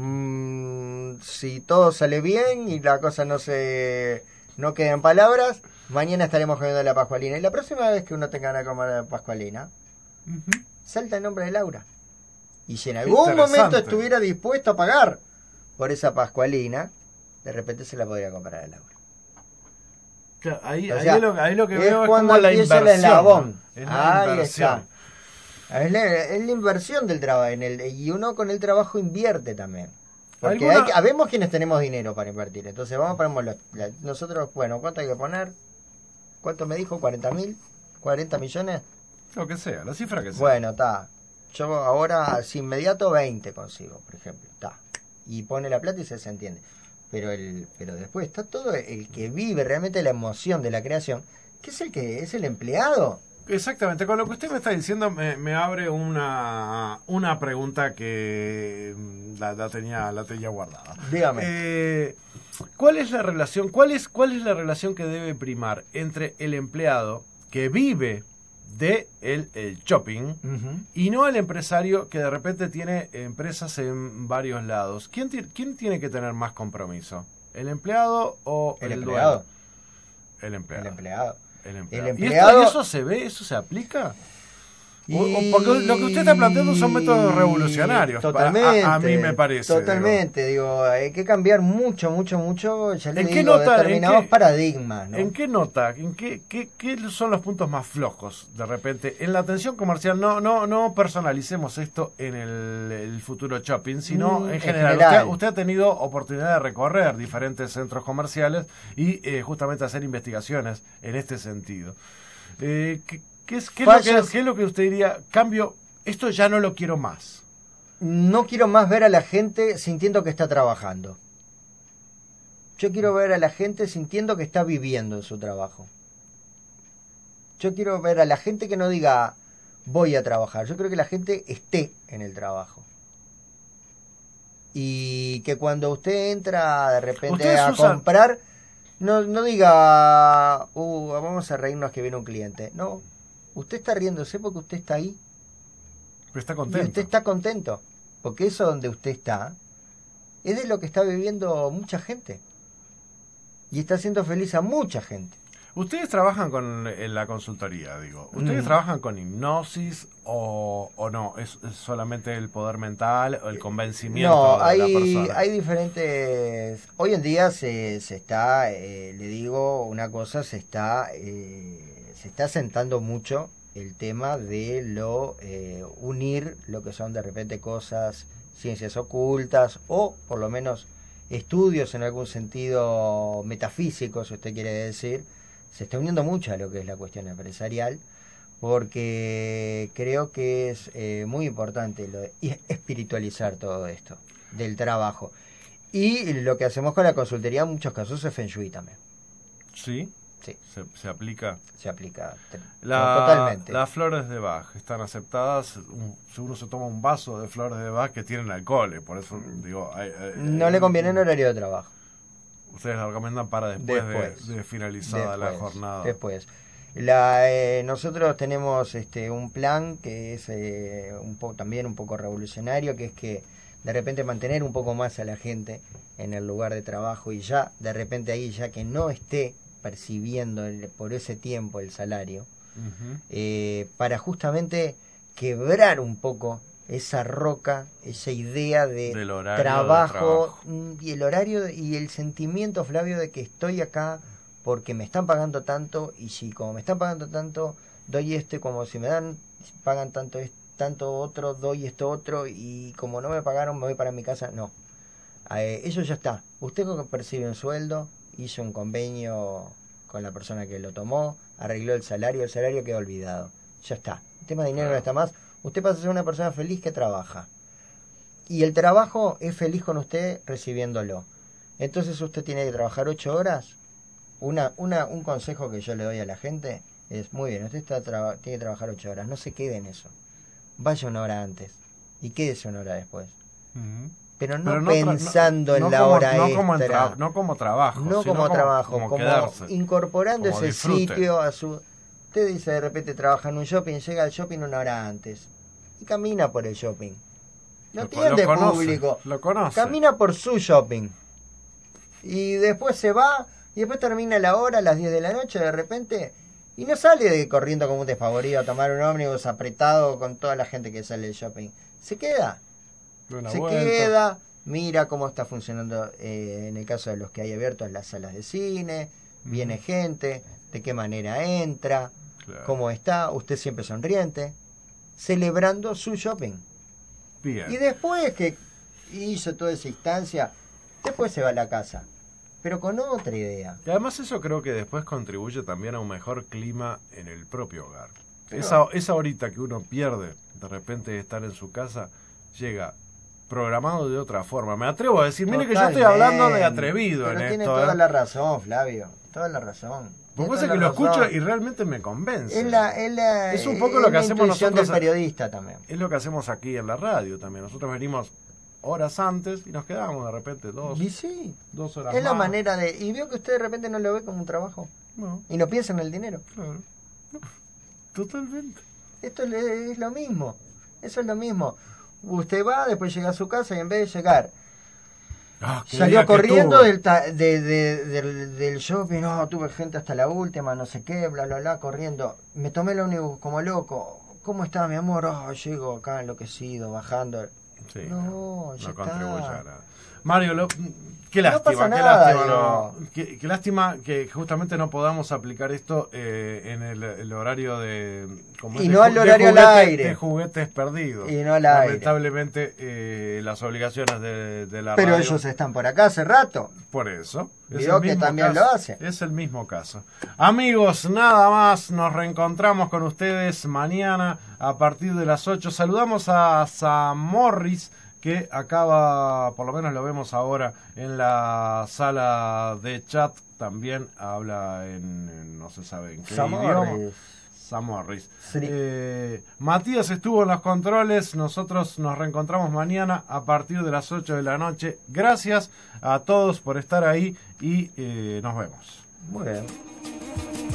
Mm, si todo sale bien y la cosa no se no queda en palabras, mañana estaremos comiendo la Pascualina. Y la próxima vez que uno tenga ganas de comer la Pascualina, salta el nombre de Laura. Y si en algún Interesante. momento estuviera dispuesto a pagar por esa Pascualina, de repente se la podría comprar a Laura. Claro, ahí, O ahí sea, lo, ahí lo que es veo es cuando como la empieza el inversión. eslabón. ¿no? Es la Ahí inversión. está. Es la, es la inversión del trabajo. En el, y uno con el trabajo invierte también. Porque ¿Alguna- hay, que- habemos quienes tenemos dinero para invertir. Entonces vamos a poner los- la- nosotros, bueno, ¿cuánto hay que poner? ¿Cuánto me dijo? ¿cuarenta mil? ¿cuarenta millones? Lo que sea, la cifra que sea. Bueno, está. Yo ahora, así inmediato, veinte consigo, por ejemplo. Está. Y pone la plata y se, se entiende. Pero el pero después está todo el que vive realmente la emoción de la creación, que es el que es el empleado. Exactamente, con lo que usted me está diciendo me, me abre una, una pregunta que mm, la, la tenía la tenía guardada. Dígame. Eh, ¿cuál es la relación, cuál es, cuál es la relación que debe primar entre el empleado que vive de el, el shopping Ujú. y no el empresario que de repente tiene empresas en varios lados? ¿Quién, ti- quién tiene que tener más compromiso? ¿El empleado o El el, empleado. dueño? El empleado. El empleado. El empleado. El ¿Y esto- empleado- ¿Y eso se ve? ¿Eso se aplica? O- o Y- porque lo que usted está planteando son métodos revolucionarios. Totalmente. A, a mí me parece. Totalmente. Digo. hay que cambiar mucho, mucho, mucho. Ya le ¿En qué digo, nota- determinados en qué- paradigmas, ¿no? ¿En qué nota? ¿En qué, qué, qué son los puntos más flojos de repente? En la atención comercial, no no no personalicemos esto en el, el futuro shopping, sino Mm, en en general. general. Usted, usted ha tenido oportunidad de recorrer diferentes centros comerciales y eh, justamente hacer investigaciones en este sentido. Eh, ¿qué, qué es, qué, es lo que, Fallas- qué es lo que usted diría? Cambio, esto ya no lo quiero más. No quiero más ver a la gente sintiendo que está trabajando. Yo quiero ver a la gente sintiendo que está viviendo en su trabajo. Yo quiero ver a la gente que no diga voy a trabajar. Yo creo que la gente esté en el trabajo. Y que cuando usted entra de repente Ustedes a usan- comprar, no, no diga, uh, vamos a reírnos que viene un cliente. No, usted está riéndose porque usted está ahí. Pero está Y contento. usted está contento, porque eso donde usted está es de lo que está viviendo mucha gente. Y está haciendo feliz a mucha gente. Ustedes trabajan con en la consultoría, digo. ¿Ustedes Mm. trabajan con hipnosis o, o no? ¿Es, es solamente el poder mental o el convencimiento No, de la hay, persona? hay diferentes... Hoy en día se, se está, eh, le digo una cosa, se está, eh, se está sentando mucho el tema de lo eh, unir lo que son de repente cosas, ciencias ocultas o por lo menos estudios en algún sentido metafísico, si usted quiere decir. Se está uniendo mucho a lo que es la cuestión empresarial, porque creo que es eh, muy importante lo de y espiritualizar todo esto del trabajo. Y lo que hacemos con la consultoría en muchos casos es Feng Shui también. ¿Sí? Sí. ¿Se, se aplica? Se aplica te- La- totalmente. Las flores de Bach están aceptadas. Un- si uno se toma un vaso de flores de Bach que tienen alcohol, y por eso digo... hay- hay- No le conviene en horario de trabajo. Ustedes la recomiendan para después, Después. de, de finalizada la Después, jornada. Después. La, eh, nosotros tenemos este un plan que es eh, un po- también un poco revolucionario, que es que de repente mantener un poco más a la gente en el lugar de trabajo y ya de repente ahí ya que no esté percibiendo el- por ese tiempo el salario, Ujú. eh, para justamente quebrar un poco esa roca, esa idea de Del horario de trabajo, trabajo. mm, y el horario de- y el sentimiento, Flavio, de que estoy acá porque me están pagando tanto, y si como me están pagando tanto doy este, como si me dan pagan tanto es- tanto otro, doy esto otro, y como no me pagaron me voy para mi casa. No, eh, eso ya está. Usted percibe un sueldo, hizo un convenio con la persona que lo tomó, arregló el salario, el salario quedó olvidado, ya está. El tema de dinero no está más. Usted pasa a ser una persona feliz que trabaja. Y el trabajo es feliz con usted recibiéndolo. Entonces usted tiene que trabajar ocho horas. Una, una, un consejo que yo le doy a la gente es, muy bien, usted está traba- tiene que trabajar ocho horas. No se quede en eso. Vaya una hora antes y quédese una hora después. Ujú. Pero no, Pero no tra- pensando no- en no la como- hora no como en extra. tra- no como trabajo, No sino como como- trabajo, como como, quedarse, incorporando como ese disfrute. sitio a su... Usted dice de repente trabaja en un shopping, llega al shopping una hora antes y camina por el shopping. No Lo- atiende lo conoce, público. lo conoce. Camina por su shopping. Y después se va, y después termina la hora a las diez de la noche de repente, y no sale de corriendo como un desfavorido a tomar un ómnibus apretado con toda la gente que sale del shopping. Se queda. De una Se vuelta. queda, mira cómo está funcionando eh, en el caso de los que hay abiertos las salas de cine, viene gente, de qué manera entra, Claro. cómo está, usted siempre sonriente, celebrando su shopping. Bien. Y después que hizo toda esa instancia, después se va a la casa, pero con otra idea. Y además eso creo que después contribuye también a un mejor clima en el propio hogar. Pero- Esa, esa horita que uno pierde de repente de estar en su casa, llega programado de otra forma. Me atrevo a decir, mire que yo estoy hablando de atrevido Pero en tiene esto. toda ¿eh? la razón, Flavio, toda la razón. Porque Tiene pasa toda que la lo escucho razón. y realmente me convence. Es, la, es, la, Es un poco es lo que la hacemos intuición nosotros. del periodista también. Es lo que hacemos aquí en la radio también. Nosotros venimos horas antes y nos quedábamos de repente dos, y sí. dos horas Es la más. manera de... Y veo que usted de repente no lo ve como un trabajo. No. Y no piensa en el dinero. Claro. Totalmente. Esto es, es lo mismo. Eso es lo mismo. Usted va, después llega a su casa y en vez de llegar... Ah, qué Salió día que corriendo tuve. del, ta- de, de- del, del shopping, no, tuve gente hasta la última, no sé qué, bla, bla, bla, corriendo. Me tomé el ómnibus como loco. ¿Cómo está, mi amor? Oh, llego acá enloquecido, bajando. Sí, no, ya no contribuye está. a nada. Mario, lo- qué No lástima, pasa qué nada, lástima, digo. no, qué, qué lástima que justamente no podamos aplicar esto eh, en el, el horario de... como Y es, no de al ju- de horario al juguete- aire. de juguetes perdidos. Y no al aire. Lamentablemente eh, las obligaciones de, de la Pero radio... ellos están por acá hace rato. Por eso. Es Vio el que mismo también caso. lo hace. Es el mismo caso. Amigos, nada más. Nos reencontramos con ustedes mañana a partir de las ocho. Saludamos a Sam Morris, que acaba, por lo menos lo vemos ahora en la sala de chat. También habla en, en no se sabe en qué Sam idioma. Morris. Sam Morris. Sí. Eh, Matías estuvo en los controles. Nosotros nos reencontramos mañana a partir de las ocho de la noche. Gracias a todos por estar ahí y eh, nos vemos. Muy bien.